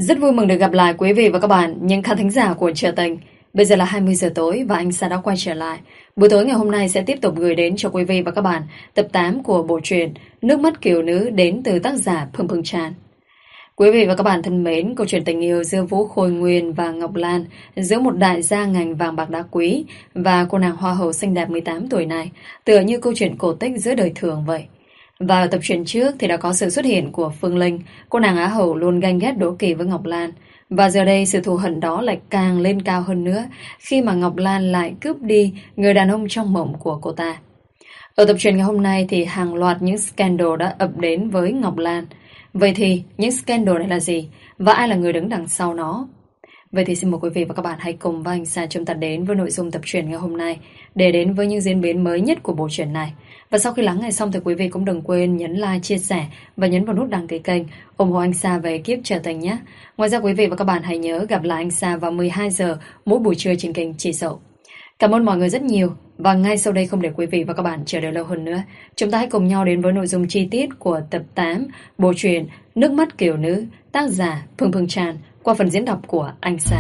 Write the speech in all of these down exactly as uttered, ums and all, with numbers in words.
Rất vui mừng được gặp lại quý vị và các bạn, những khán thính giả của Trở Tình. Bây giờ là hai mươi giờ tối và anh Sa đã quay trở lại. Buổi tối ngày hôm nay sẽ tiếp tục gửi đến cho quý vị và các bạn tập tám của bộ truyện Nước mắt kiều nữ đến từ tác giả Phương Phương Tràn. Quý vị và các bạn thân mến, câu chuyện tình yêu giữa Vũ Khôi Nguyên và Ngọc Lan, giữa một đại gia ngành vàng bạc đá quý và cô nàng hoa hậu xinh đẹp mười tám tuổi này, tựa như câu chuyện cổ tích giữa đời thường vậy. Và ở tập truyện trước thì đã có sự xuất hiện của Phương Linh, cô nàng Á hậu luôn ganh ghét đố kỵ với Ngọc Lan. Và giờ đây sự thù hận đó lại càng lên cao hơn nữa khi mà Ngọc Lan lại cướp đi người đàn ông trong mộng của cô ta. Ở tập truyện ngày hôm nay thì hàng loạt những scandal đã ập đến với Ngọc Lan. Vậy thì những scandal này là gì? Và ai là người đứng đằng sau nó? Vậy thì xin mời quý vị và các bạn hãy cùng với anh Sa chúng ta đến với nội dung tập truyện ngày hôm nay để đến với những diễn biến mới nhất của bộ truyện này. Và sau khi lắng nghe xong thì quý vị cũng đừng quên nhấn like, chia sẻ và nhấn vào nút đăng ký kênh ủng hộ anh Sa về ekip Trở Tình nhé. Ngoài ra quý vị và các bạn hãy nhớ gặp lại anh Sa vào mười hai giờ mỗi buổi trưa trên kênh Chị Dậu. Cảm ơn mọi người rất nhiều. Và ngay sau đây không để quý vị và các bạn chờ đợi lâu hơn nữa, chúng ta hãy cùng nhau đến với nội dung chi tiết của tập tám bộ truyện Nước mắt kiều nữ, tác giả Phương Phương Tràn qua phần diễn đọc của anh Sa.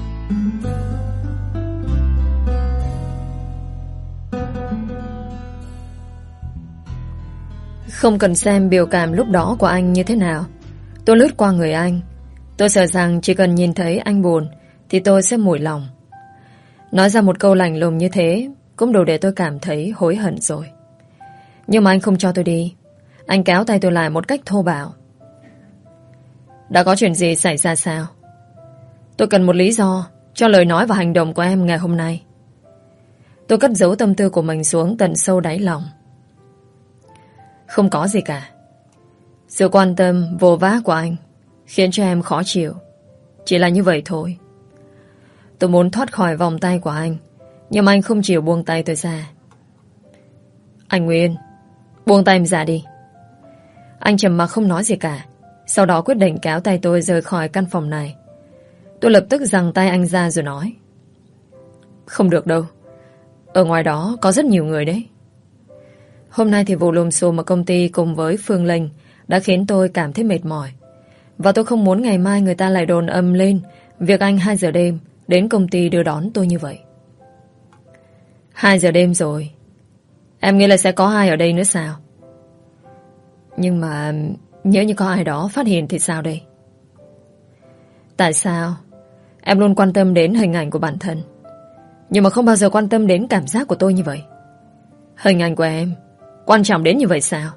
Không cần xem biểu cảm lúc đó của anh như thế nào, tôi lướt qua người anh. Tôi sợ rằng chỉ cần nhìn thấy anh buồn thì tôi sẽ mủi lòng. Nói ra một câu lạnh lùng như thế cũng đủ để tôi cảm thấy hối hận rồi. Nhưng mà anh không cho tôi đi. Anh kéo tay tôi lại một cách thô bạo. Đã có chuyện gì xảy ra sao? Tôi cần một lý do cho lời nói và hành động của em ngày hôm nay. Tôi cất giấu tâm tư của mình xuống tận sâu đáy lòng. Không có gì cả. Sự quan tâm vô vã của anh khiến cho em khó chịu. Chỉ là như vậy thôi. Tôi muốn thoát khỏi vòng tay của anh, nhưng mà anh không chịu buông tay tôi ra. Anh Nguyên, buông tay em ra đi. Anh trầm mặc không nói gì cả. Sau đó quyết định kéo tay tôi rời khỏi căn phòng này. Tôi lập tức giằng tay anh ra rồi nói: Không được đâu. Ở ngoài đó có rất nhiều người đấy. Hôm nay thì vụ lùm xùm ở công ty cùng với Phương Linh đã khiến tôi cảm thấy mệt mỏi. Và tôi không muốn ngày mai người ta lại đồn âm lên việc anh hai giờ đêm đến công ty đưa đón tôi như vậy. Hai giờ đêm rồi, em nghĩ là sẽ có ai ở đây nữa sao? Nhưng mà nhớ như có ai đó phát hiện thì sao đây? Tại sao em luôn quan tâm đến hình ảnh của bản thân, nhưng mà không bao giờ quan tâm đến cảm giác của tôi như vậy? Hình ảnh của em quan trọng đến như vậy sao?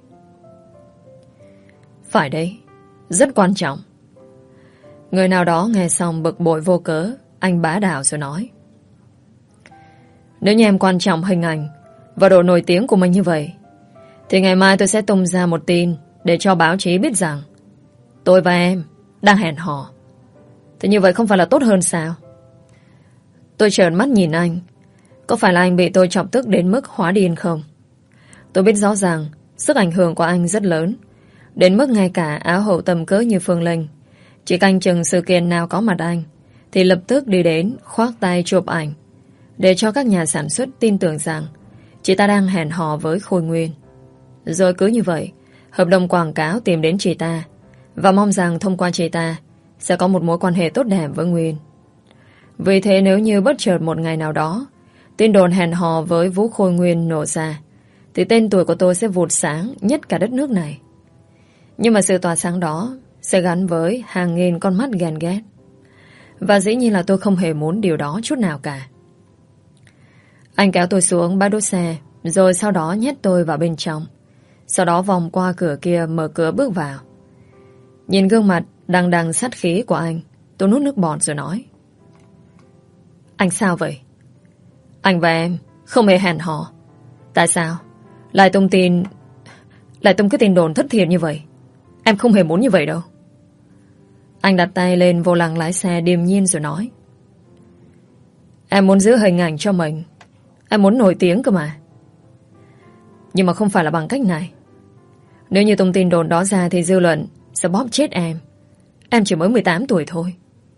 Phải đấy, rất quan trọng. Người nào đó nghe xong bực bội vô cớ, anh bá đạo rồi nói: Nếu như em quan trọng hình ảnh và độ nổi tiếng của mình như vậy, thì ngày mai tôi sẽ tung ra một tin để cho báo chí biết rằng tôi và em đang hẹn hò. Thì như vậy không phải là tốt hơn sao? Tôi trợn mắt nhìn anh. Có phải là anh bị tôi chọc tức đến mức hóa điên không? Tôi biết rõ ràng sức ảnh hưởng của anh rất lớn, đến mức ngay cả áo hậu tầm cỡ như Phương Linh chỉ canh chừng sự kiện nào có mặt anh thì lập tức đi đến khoác tay chụp ảnh để cho các nhà sản xuất tin tưởng rằng chị ta đang hẹn hò với Khôi Nguyên. Rồi cứ như vậy hợp đồng quảng cáo tìm đến chị ta và mong rằng thông qua chị ta sẽ có một mối quan hệ tốt đẹp với Nguyên. Vì thế nếu như bất chợt một ngày nào đó tin đồn hẹn hò với Vũ Khôi Nguyên nổ ra thì tên tuổi của tôi sẽ vụt sáng nhất cả đất nước này. Nhưng mà sự tỏa sáng đó sẽ gắn với hàng nghìn con mắt ghen ghét. Và dĩ nhiên là tôi không hề muốn điều đó chút nào cả. Anh kéo tôi xuống bãi đỗ xe, rồi sau đó nhét tôi vào bên trong. Sau đó vòng qua cửa kia, mở cửa bước vào. Nhìn gương mặt đằng đằng sát khí của anh, tôi nuốt nước bọt rồi nói: Anh sao vậy? Anh và em không hề hẹn hò. Tại sao lại tung tin, lại tung cái tin đồn thất thiệt như vậy? Em không hề muốn như vậy đâu. Anh đặt tay lên vô lăng lái xe điềm nhiên rồi nói: Em muốn giữ hình ảnh cho mình, em muốn nổi tiếng cơ mà. Nhưng mà không phải là bằng cách này. Nếu như tung tin đồn đó ra thì dư luận sẽ bóp chết em. Em chỉ mới mười tám tuổi thôi.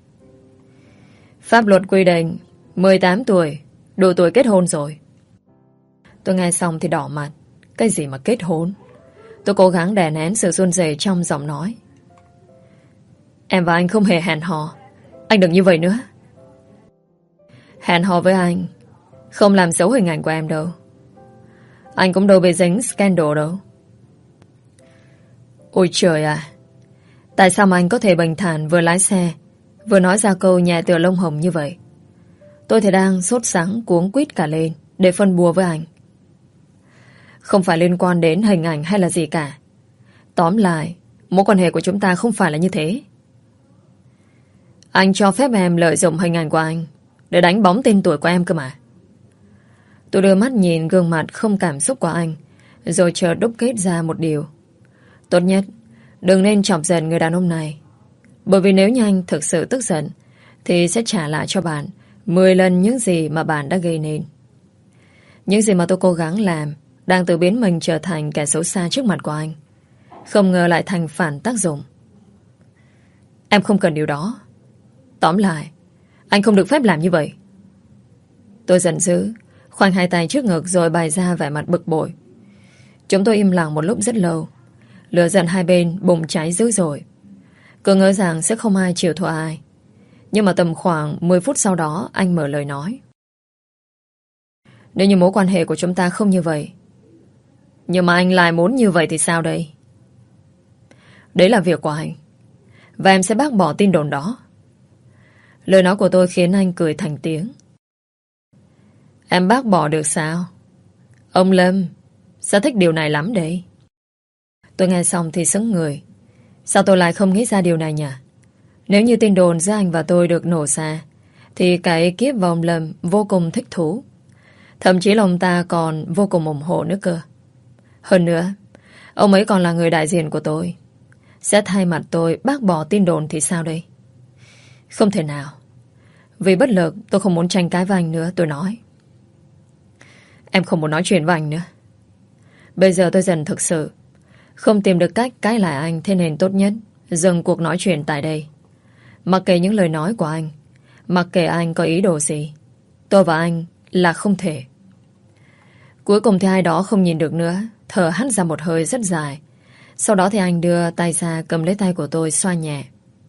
Pháp luật quy định mười tám tuổi đủ tuổi kết hôn rồi. Tôi nghe xong thì đỏ mặt. Cái gì mà kết hôn? Tôi cố gắng đè nén sự run rẩy trong giọng nói. Em và anh không hề hẹn hò. Anh đừng như vậy nữa. Hẹn hò với anh không làm xấu hình ảnh của em đâu. Anh cũng đâu bị dính scandal đâu. Ôi trời à, tại sao mà anh có thể bình thản vừa lái xe vừa nói ra câu nhẹ tựa lông hồng như vậy? Tôi thì đang sốt sắng cuống quýt cả lên để phân bua với anh. Không phải liên quan đến hình ảnh hay là gì cả. Tóm lại, mối quan hệ của chúng ta không phải là như thế. Anh cho phép em lợi dụng hình ảnh của anh để đánh bóng tên tuổi của em cơ mà. Tôi đưa mắt nhìn gương mặt không cảm xúc của anh, rồi chợt đúc kết ra một điều. Tốt nhất đừng nên chọc giận người đàn ông này. Bởi vì nếu như anh thực sự tức giận thì sẽ trả lại cho bạn mười lần những gì mà bạn đã gây nên. Những gì mà tôi cố gắng làm đang tự biến mình trở thành kẻ xấu xa trước mặt của anh. Không ngờ lại thành phản tác dụng. Em không cần điều đó. Tóm lại, anh không được phép làm như vậy. Tôi giận dữ, khoanh hai tay trước ngực rồi bày ra vẻ mặt bực bội. Chúng tôi im lặng một lúc rất lâu. Lửa giận hai bên bùng cháy dữ dội. Cứ ngỡ rằng sẽ không ai chịu thua ai. Nhưng mà tầm khoảng mười phút sau đó anh mở lời nói. Nếu như mối quan hệ của chúng ta không như vậy, nhưng mà anh lại muốn như vậy thì sao đây? Đấy là việc của anh, và em sẽ bác bỏ tin đồn đó. Lời nói của tôi khiến anh cười thành tiếng. Em bác bỏ được sao? Ông Lâm sẽ thích điều này lắm đấy. Tôi nghe xong thì sững người. Sao tôi lại không nghĩ ra điều này nhỉ? Nếu như tin đồn giữa anh và tôi được nổ ra thì cả ekip và ông Lâm vô cùng thích thú. Thậm chí là ông ta còn vô cùng ủng hộ nữa cơ. Hơn nữa, ông ấy còn là người đại diện của tôi. Sẽ thay mặt tôi bác bỏ tin đồn thì sao đây? Không thể nào. Vì bất lực tôi không muốn tranh cãi với anh nữa. Tôi nói, em không muốn nói chuyện với anh nữa. Bây giờ tôi dần thực sự không tìm được cách cãi lại anh. Thế nên tốt nhất dừng cuộc nói chuyện tại đây. Mặc kệ những lời nói của anh, mặc kệ anh có ý đồ gì, tôi và anh là không thể. Cuối cùng thì ai đó không nhìn được nữa, thở hắt ra một hơi rất dài. Sau đó thì anh đưa tay ra cầm lấy tay của tôi xoa nhẹ.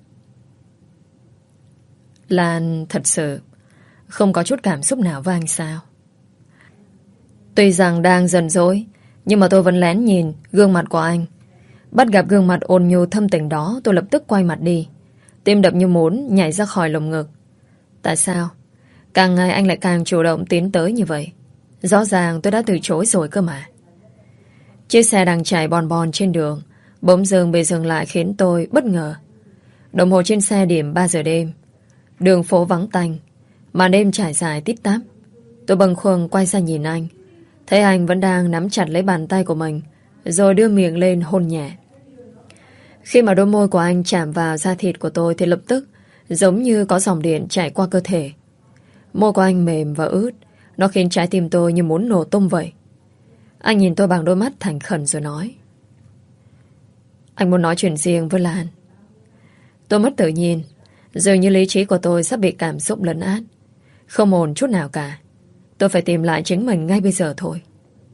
Lan thật sự không có chút cảm xúc nào với anh sao? Tuy rằng đang giận dỗi, nhưng mà tôi vẫn lén nhìn gương mặt của anh. Bắt gặp gương mặt ôn nhu thâm tình đó, tôi lập tức quay mặt đi. Tim đập như muốn nhảy ra khỏi lồng ngực. Tại sao càng ngày anh lại càng chủ động tiến tới như vậy? Rõ ràng tôi đã từ chối rồi cơ mà. Chiếc xe đang chạy bon bon trên đường bỗng dưng bị dừng lại khiến tôi bất ngờ. Đồng hồ trên xe điểm ba giờ đêm. Đường phố vắng tanh, màn đêm trải dài tít tắp. Tôi bâng khuâng quay ra nhìn anh. Thấy anh vẫn đang nắm chặt lấy bàn tay của mình, rồi đưa miệng lên hôn nhẹ. Khi mà đôi môi của anh chạm vào da thịt của tôi thì lập tức giống như có dòng điện chạy qua cơ thể. Môi của anh mềm và ướt, nó khiến trái tim tôi như muốn nổ tung vậy. Anh nhìn tôi bằng đôi mắt thành khẩn rồi nói, anh muốn nói chuyện riêng với Lan. Tôi mất tự nhiên, dường như lý trí của tôi sắp bị cảm xúc lấn át. Không ổn chút nào cả. Tôi phải tìm lại chính mình ngay bây giờ thôi.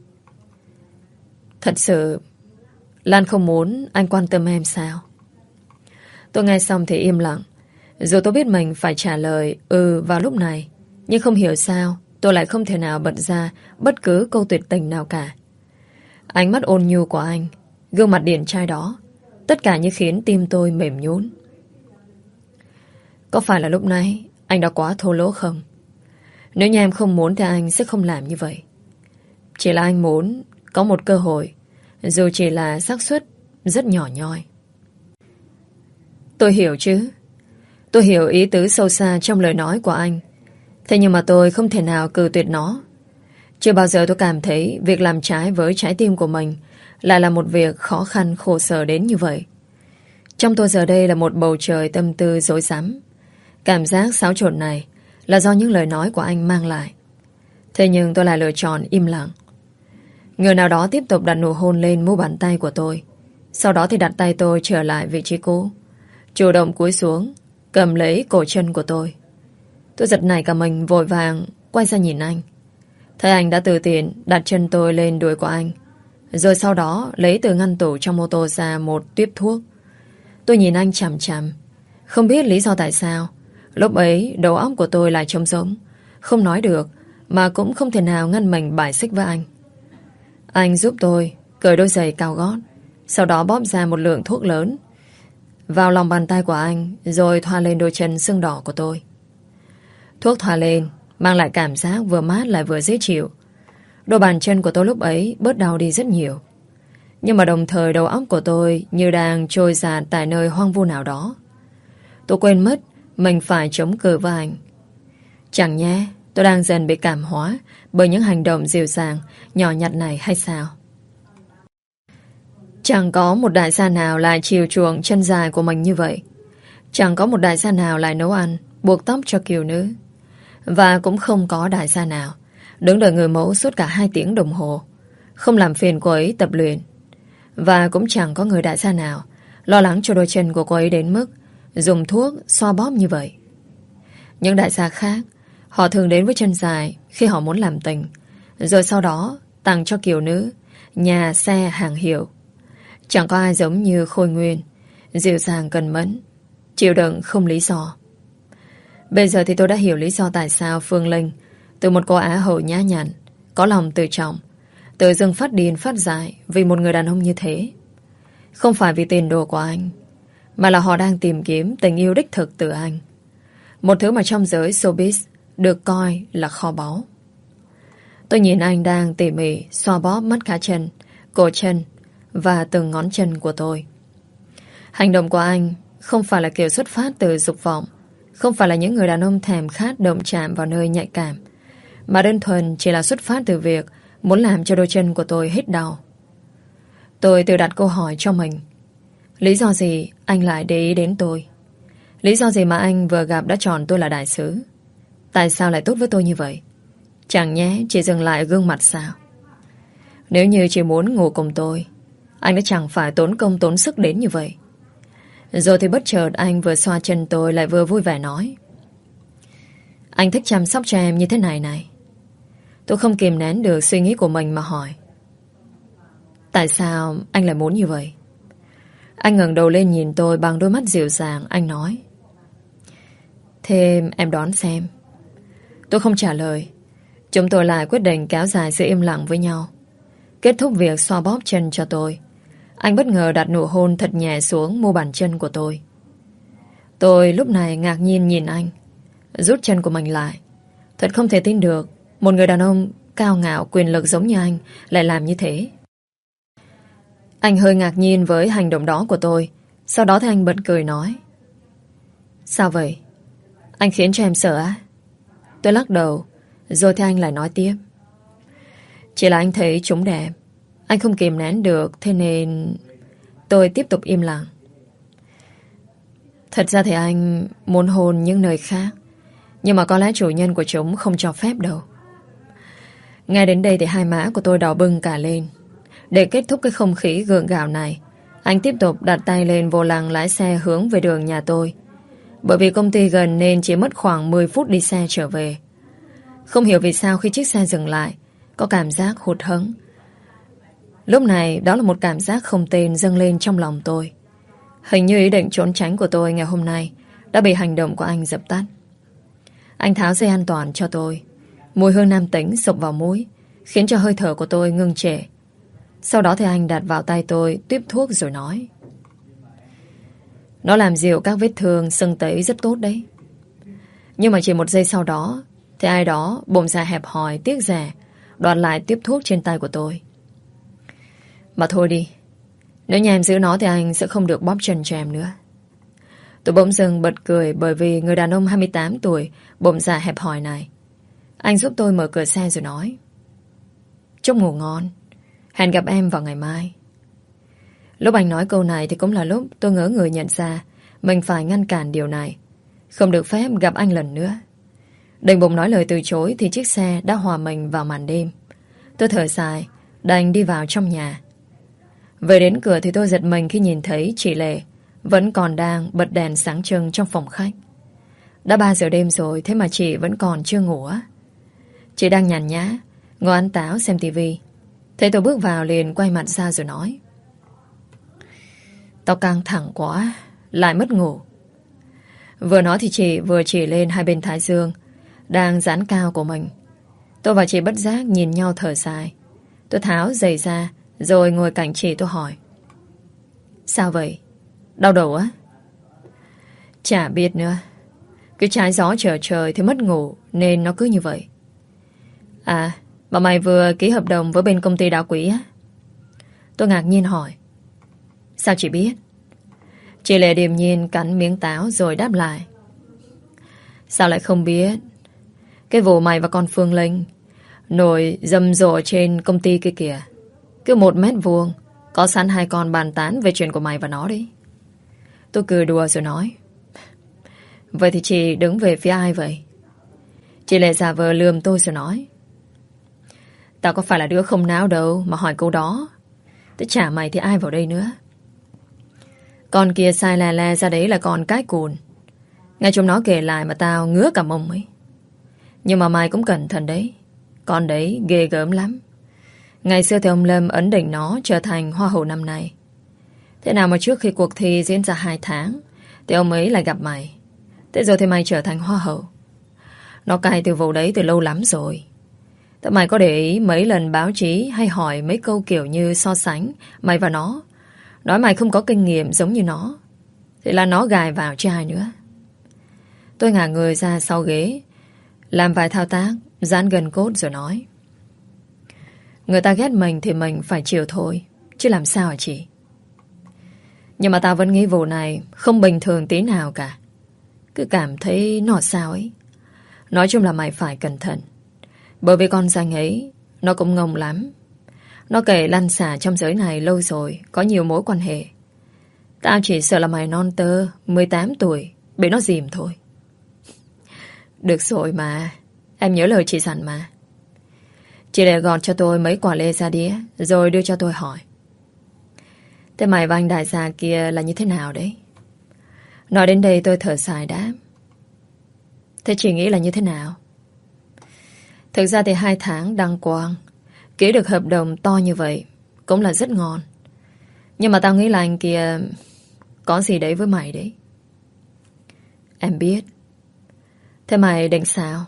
Thật sự Lan không muốn anh quan tâm em sao? Tôi nghe xong thì im lặng. Dù tôi biết mình phải trả lời ừ vào lúc này, nhưng không hiểu sao tôi lại không thể nào bật ra bất cứ câu tuyệt tình nào cả. Ánh mắt ôn nhu của anh, gương mặt điển trai đó, tất cả như khiến tim tôi mềm nhũn. Có phải là lúc nãy anh đã quá thô lỗ không? Nếu như em không muốn thì anh sẽ không làm như vậy. Chỉ là anh muốn có một cơ hội, dù chỉ là xác suất rất nhỏ nhoi. Tôi hiểu chứ. Tôi hiểu ý tứ sâu xa trong lời nói của anh. Thế nhưng mà tôi không thể nào cự tuyệt nó. Chưa bao giờ tôi cảm thấy việc làm trái với trái tim của mình lại là một việc khó khăn khổ sở đến như vậy. Trong tôi giờ đây là một bầu trời tâm tư rối rắm. Cảm giác xáo trộn này là do những lời nói của anh mang lại. Thế nhưng tôi lại lựa chọn im lặng. Người nào đó tiếp tục đặt nụ hôn lên mu bàn tay của tôi. Sau đó thì đặt tay tôi trở lại vị trí cũ, chủ động cúi xuống cầm lấy cổ chân của tôi. Tôi giật nảy cả mình, vội vàng quay ra nhìn anh. Thấy anh đã từ tiện đặt chân tôi lên đùi của anh, rồi sau đó lấy từ ngăn tủ trong ô tô ra một tuyếp thuốc. Tôi nhìn anh chằm chằm, Không biết lý do tại sao lúc ấy đầu óc của tôi lại trống rỗng, không nói được, mà cũng không thể nào ngăn mình bài xích với anh. Anh giúp tôi cởi đôi giày cao gót, sau đó bóp ra một lượng thuốc lớn vào lòng bàn tay của anh, rồi thoa lên đôi chân sưng đỏ của tôi. Thuốc thoa lên mang lại cảm giác vừa mát lại vừa dễ chịu. Đôi bàn chân của tôi lúc ấy bớt đau đi rất nhiều. Nhưng mà đồng thời đầu óc của tôi như đang trôi dạt tại nơi hoang vu nào đó. Tôi quên mất mình phải chống cự với anh. Chẳng nhé, tôi đang dần bị cảm hóa bởi những hành động dịu dàng, nhỏ nhặt này hay sao? Chẳng có một đại gia nào lại chiều chuộng chân dài của mình như vậy. Chẳng có một đại gia nào lại nấu ăn, buộc tóc cho kiều nữ. Và cũng không có đại gia nào đứng đợi người mẫu suốt cả hai tiếng đồng hồ, không làm phiền cô ấy tập luyện. Và cũng chẳng có người đại gia nào lo lắng cho đôi chân của cô ấy đến mức dùng thuốc xoa bóp như vậy. Những đại gia khác, họ thường đến với chân dài khi họ muốn làm tình, rồi sau đó tặng cho kiều nữ nhà, xe, hàng hiệu. Chẳng có ai giống như Khôi Nguyên, dịu dàng cần mẫn, chịu đựng không lý do. Bây giờ thì tôi đã hiểu lý do tại sao Phương Linh, từ một cô Á hậu nhã nhặn, có lòng tự trọng, tự dưng phát điên phát dại vì một người đàn ông như thế. Không phải vì tiền đồ của anh, mà là họ đang tìm kiếm tình yêu đích thực từ anh. Một thứ mà trong giới showbiz được coi là kho báu. Tôi nhìn anh đang tỉ mỉ xoa bóp mắt cá chân, cổ chân và từng ngón chân của tôi. Hành động của anh không phải là kiểu xuất phát từ dục vọng, không phải là những người đàn ông thèm khát động chạm vào nơi nhạy cảm, mà đơn thuần chỉ là xuất phát từ việc muốn làm cho đôi chân của tôi hết đau. Tôi tự đặt câu hỏi cho mình. Lý do gì anh lại để ý đến tôi? Lý do gì mà anh vừa gặp đã chọn tôi là đại sứ? Tại sao lại tốt với tôi như vậy? Chẳng nhé chỉ dừng lại gương mặt sao? Nếu như chỉ muốn ngủ cùng tôi, anh đã chẳng phải tốn công tốn sức đến như vậy. Rồi thì bất chợt anh vừa xoa chân tôi lại vừa vui vẻ nói: anh thích chăm sóc cho em như thế này này. Tôi không kìm nén được suy nghĩ của mình mà hỏi: tại sao anh lại muốn như vậy? Anh ngẩng đầu lên nhìn tôi bằng đôi mắt dịu dàng. Anh nói: thế em đoán xem. Tôi không trả lời. Chúng tôi lại quyết định kéo dài sự im lặng với nhau. Kết thúc việc xoa bóp chân cho tôi, anh bất ngờ đặt nụ hôn thật nhẹ xuống mu bàn chân của tôi. Tôi lúc này ngạc nhiên nhìn anh, rút chân của mình lại. Thật không thể tin được một người đàn ông cao ngạo quyền lực giống như anh lại làm như thế. Anh hơi ngạc nhiên với hành động đó của tôi. Sau đó thì anh bật cười nói: sao vậy? Anh khiến cho em sợ á? Tôi lắc đầu. Rồi thì anh lại nói tiếp: chỉ là anh thấy chúng đẹp, anh không kìm nén được, thế nên tôi tiếp tục im lặng. Thật ra thì anh muốn hôn những nơi khác, nhưng mà có lẽ chủ nhân của chúng không cho phép đâu. Ngay đến đây thì hai má của tôi đỏ bừng cả lên. Để kết thúc cái không khí gượng gạo này, anh tiếp tục đặt tay lên vô lăng lái xe hướng về đường nhà tôi. Bởi vì công ty gần nên chỉ mất khoảng mười phút đi xe trở về. Không hiểu vì sao khi chiếc xe dừng lại, có cảm giác hụt hẫng. Lúc này đó là một cảm giác không tên dâng lên trong lòng tôi. Hình như ý định trốn tránh của tôi ngày hôm nay đã bị hành động của anh dập tắt. Anh tháo dây an toàn cho tôi. Mùi hương nam tính sộc vào mũi, khiến cho hơi thở của tôi ngưng trệ. Sau đó thì anh đặt vào tay tôi tiếp thuốc rồi nói: nó làm dịu các vết thương sưng tấy rất tốt đấy. Nhưng mà chỉ một giây sau đó thì ai đó bụng dạ hẹp hòi tiếc rẻ đoạt lại tiếp thuốc trên tay của tôi. Mà thôi đi, nếu nhà em giữ nó thì anh sẽ không được bóp chân cho em nữa. Tôi bỗng dưng bật cười bởi vì người đàn ông hai mươi tám tuổi bụng dạ hẹp hòi này. Anh giúp tôi mở cửa xe rồi nói: chúc ngủ ngon, hẹn gặp em vào ngày mai. Lúc anh nói câu này thì cũng là lúc tôi ngỡ người nhận ra mình phải ngăn cản điều này, không được phép gặp anh lần nữa. Định bụng nói lời từ chối thì chiếc xe đã hòa mình vào màn đêm. Tôi thở dài, đành đi vào trong nhà. Về đến cửa thì tôi giật mình khi nhìn thấy chị Lệ vẫn còn đang bật đèn sáng trưng trong phòng khách. Đã ba giờ đêm rồi, thế mà chị vẫn còn chưa ngủ á. Chị đang nhàn nhã ngồi ăn táo xem tivi. Thấy tôi bước vào liền quay mặt ra rồi nói: tao căng thẳng quá, lại mất ngủ. Vừa nói thì chị vừa chỉ lên hai bên thái dương đang dán cao của mình. Tôi và chị bất giác nhìn nhau thở dài. Tôi tháo giày ra rồi ngồi cạnh chị tôi hỏi: Sao vậy? Đau đầu á? Chả biết nữa. Cứ trái gió trở trời thì mất ngủ nên nó cứ như vậy. À, mà mày vừa ký hợp đồng với bên công ty đá quý á? Tôi ngạc nhiên hỏi: Sao chị biết? Chị Lệ điềm nhiên cắn miếng táo rồi đáp lại: Sao lại không biết? Cái vụ mày và con Phương Linh nổi rầm rộ trên công ty kia kìa. Cứ một mét vuông có sẵn hai con bàn tán về chuyện của mày và nó đấy. Tôi cười đùa rồi nói: Vậy thì chị đứng về phía ai vậy? Chị Lệ giả vờ lườm tôi rồi nói: Tao có phải là đứa không não đâu mà hỏi câu đó. Thế chả mày thì ai vào đây nữa. Con kia sai lè lè ra đấy là con cái cùn. Nghe chúng nó kể lại mà tao ngứa cả mông ấy. Nhưng mà mày cũng cẩn thận đấy. Con đấy ghê gớm lắm. Ngày xưa thì ông Lâm ấn định nó trở thành hoa hậu năm nay. Thế nào mà trước khi cuộc thi diễn ra hai tháng thì ông ấy lại gặp mày. Thế rồi thì mày trở thành hoa hậu. Nó cài từ vụ đấy từ lâu lắm rồi. Thế mày có để ý mấy lần báo chí hay hỏi mấy câu kiểu như so sánh mày và nó, nói mày không có kinh nghiệm giống như nó, thì là nó gài vào chứ ai nữa. Tôi ngả người ra sau ghế, làm vài thao tác dán gần cốt rồi nói: Người ta ghét mình thì mình phải chịu thôi, chứ làm sao hả chị? Nhưng mà tao vẫn nghĩ vụ này không bình thường tí nào cả. Cứ cảm thấy nó sao ấy. Nói chung là mày phải cẩn thận. Bởi vì con danh ấy nó cũng ngông lắm. Nó kể lăn xả trong giới này lâu rồi, có nhiều mối quan hệ. Tao chỉ sợ là mày non tơ mười tám tuổi bị nó dìm thôi. Được rồi mà, em nhớ lời chị dặn mà. Chị để gọt cho tôi mấy quả lê ra đĩa rồi đưa cho tôi hỏi: Thế mày và anh đại gia kia là như thế nào đấy? Nói đến đây tôi thở dài đáp: Thế chị nghĩ là như thế nào? Thực ra thì hai tháng đăng quang ký được hợp đồng to như vậy cũng là rất ngon. Nhưng mà tao nghĩ là anh kia có gì đấy với mày đấy. Em biết. Thế mày định sao?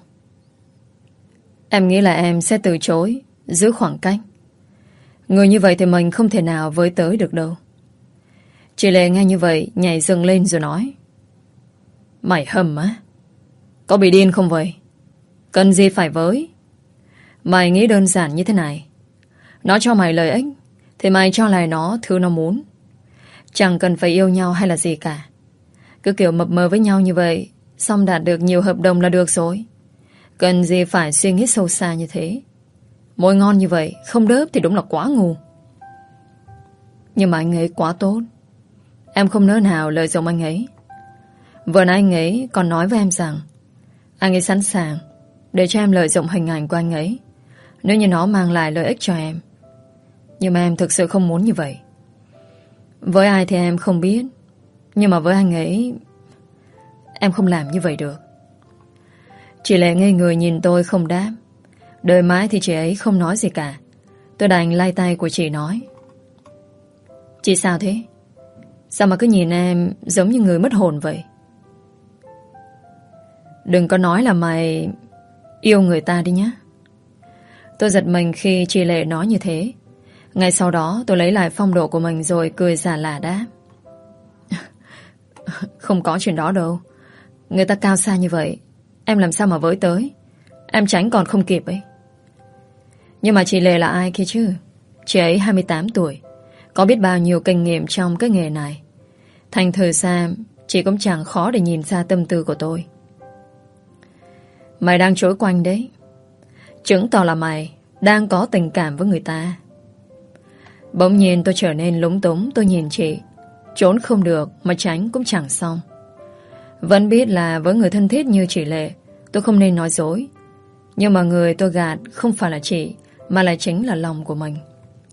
Em nghĩ là em sẽ từ chối, giữ khoảng cách. Người như vậy thì mình không thể nào với tới được đâu. Chị Lệ nghe như vậy nhảy dựng lên rồi nói: Mày hầm á? Có bị điên không vậy? Cần gì phải với? Mày nghĩ đơn giản như thế này: nó cho mày lợi ích thì mày cho lại nó thứ nó muốn. Chẳng cần phải yêu nhau hay là gì cả. Cứ kiểu mập mờ với nhau như vậy, xong đạt được nhiều hợp đồng là được rồi. Cần gì phải suy nghĩ sâu xa như thế. Môi ngon như vậy không đớp thì đúng là quá ngu. Nhưng mà anh ấy quá tốt. Em không nỡ nào lợi dụng anh ấy. Vừa nãy anh ấy còn nói với em rằng anh ấy sẵn sàng để cho em lợi dụng hình ảnh của anh ấy nếu như nó mang lại lợi ích cho em. Nhưng mà em thực sự không muốn như vậy. Với ai thì em không biết, nhưng mà với anh ấy em không làm như vậy được. Chị Lệ ngây người nhìn tôi không đáp. Đợi mãi thì chị ấy không nói gì cả. Tôi đành lay tay của chị nói: Chị sao thế? Sao mà cứ nhìn em giống như người mất hồn vậy? Đừng có nói là mày yêu người ta đi nhé. Tôi giật mình khi chị Lệ nói như thế. Ngay sau đó tôi lấy lại phong độ của mình rồi cười giả lả đáp: Không có chuyện đó đâu. Người ta cao xa như vậy, em làm sao mà với tới. Em tránh còn không kịp ấy. Nhưng mà chị Lệ là ai kia chứ? Chị ấy hai mươi tám tuổi, có biết bao nhiêu kinh nghiệm trong cái nghề này. Thành thử ra chị cũng chẳng khó để nhìn ra tâm tư của tôi. Mày đang chối quanh đấy, chứng tỏ là mày đang có tình cảm với người ta. Bỗng nhiên tôi trở nên lúng túng. Tôi nhìn chị, trốn không được mà tránh cũng chẳng xong. Vẫn biết là với người thân thiết như chị Lệ tôi không nên nói dối. Nhưng mà người tôi gạt không phải là chị, mà là chính là lòng của mình.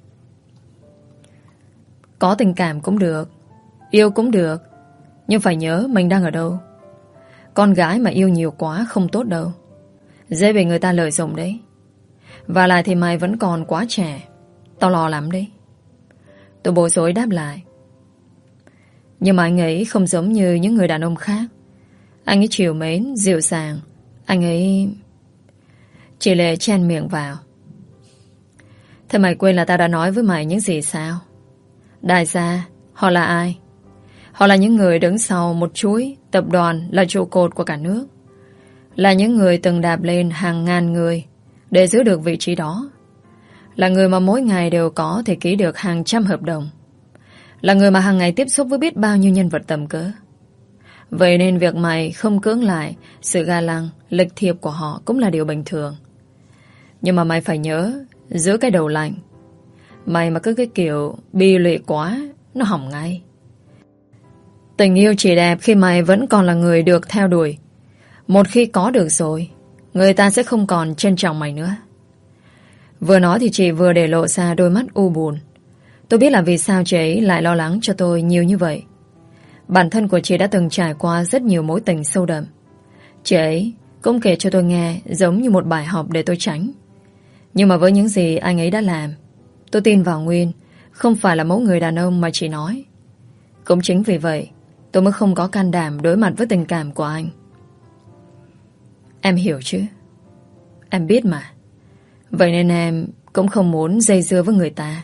Có tình cảm cũng được, yêu cũng được, nhưng phải nhớ mình đang ở đâu. Con gái mà yêu nhiều quá không tốt đâu, dễ bị người ta lợi dụng đấy. Và lại thì mày vẫn còn quá trẻ, tao lo lắm đấy. Tôi bối rối đáp lại: Nhưng mà anh ấy không giống như những người đàn ông khác. Anh ấy chiều mến, dịu dàng. Anh ấy... Chị Lệ chen miệng vào. Thế mày quên là tao đã nói với mày những gì sao? Đại gia, họ là ai? Họ là những người đứng sau một chuỗi tập đoàn là trụ cột của cả nước. Là những người từng đạp lên hàng ngàn người để giữ được vị trí đó. Là người mà mỗi ngày đều có thể ký được hàng trăm hợp đồng. Là người mà hàng ngày tiếp xúc với biết bao nhiêu nhân vật tầm cỡ. Vậy nên việc mày không cưỡng lại sự ga lăng, lịch thiệp của họ cũng là điều bình thường. Nhưng mà mày phải nhớ, giữ cái đầu lạnh. Mày mà cứ cái kiểu bi lụy quá, nó hỏng ngay. Tình yêu chỉ đẹp khi mày vẫn còn là người được theo đuổi. Một khi có được rồi, người ta sẽ không còn trân trọng mày nữa. Vừa nói thì chị vừa để lộ ra đôi mắt u buồn. Tôi biết là vì sao chị ấy lại lo lắng cho tôi nhiều như vậy. Bản thân của chị đã từng trải qua rất nhiều mối tình sâu đậm. Chị ấy cũng kể cho tôi nghe giống như một bài học để tôi tránh. Nhưng mà với những gì anh ấy đã làm, tôi tin vào Nguyên không phải là mẫu người đàn ông mà chị nói. Cũng chính vì vậy tôi mới không có can đảm đối mặt với tình cảm của anh. Em hiểu chứ? Em biết mà. Vậy nên em cũng không muốn dây dưa với người ta.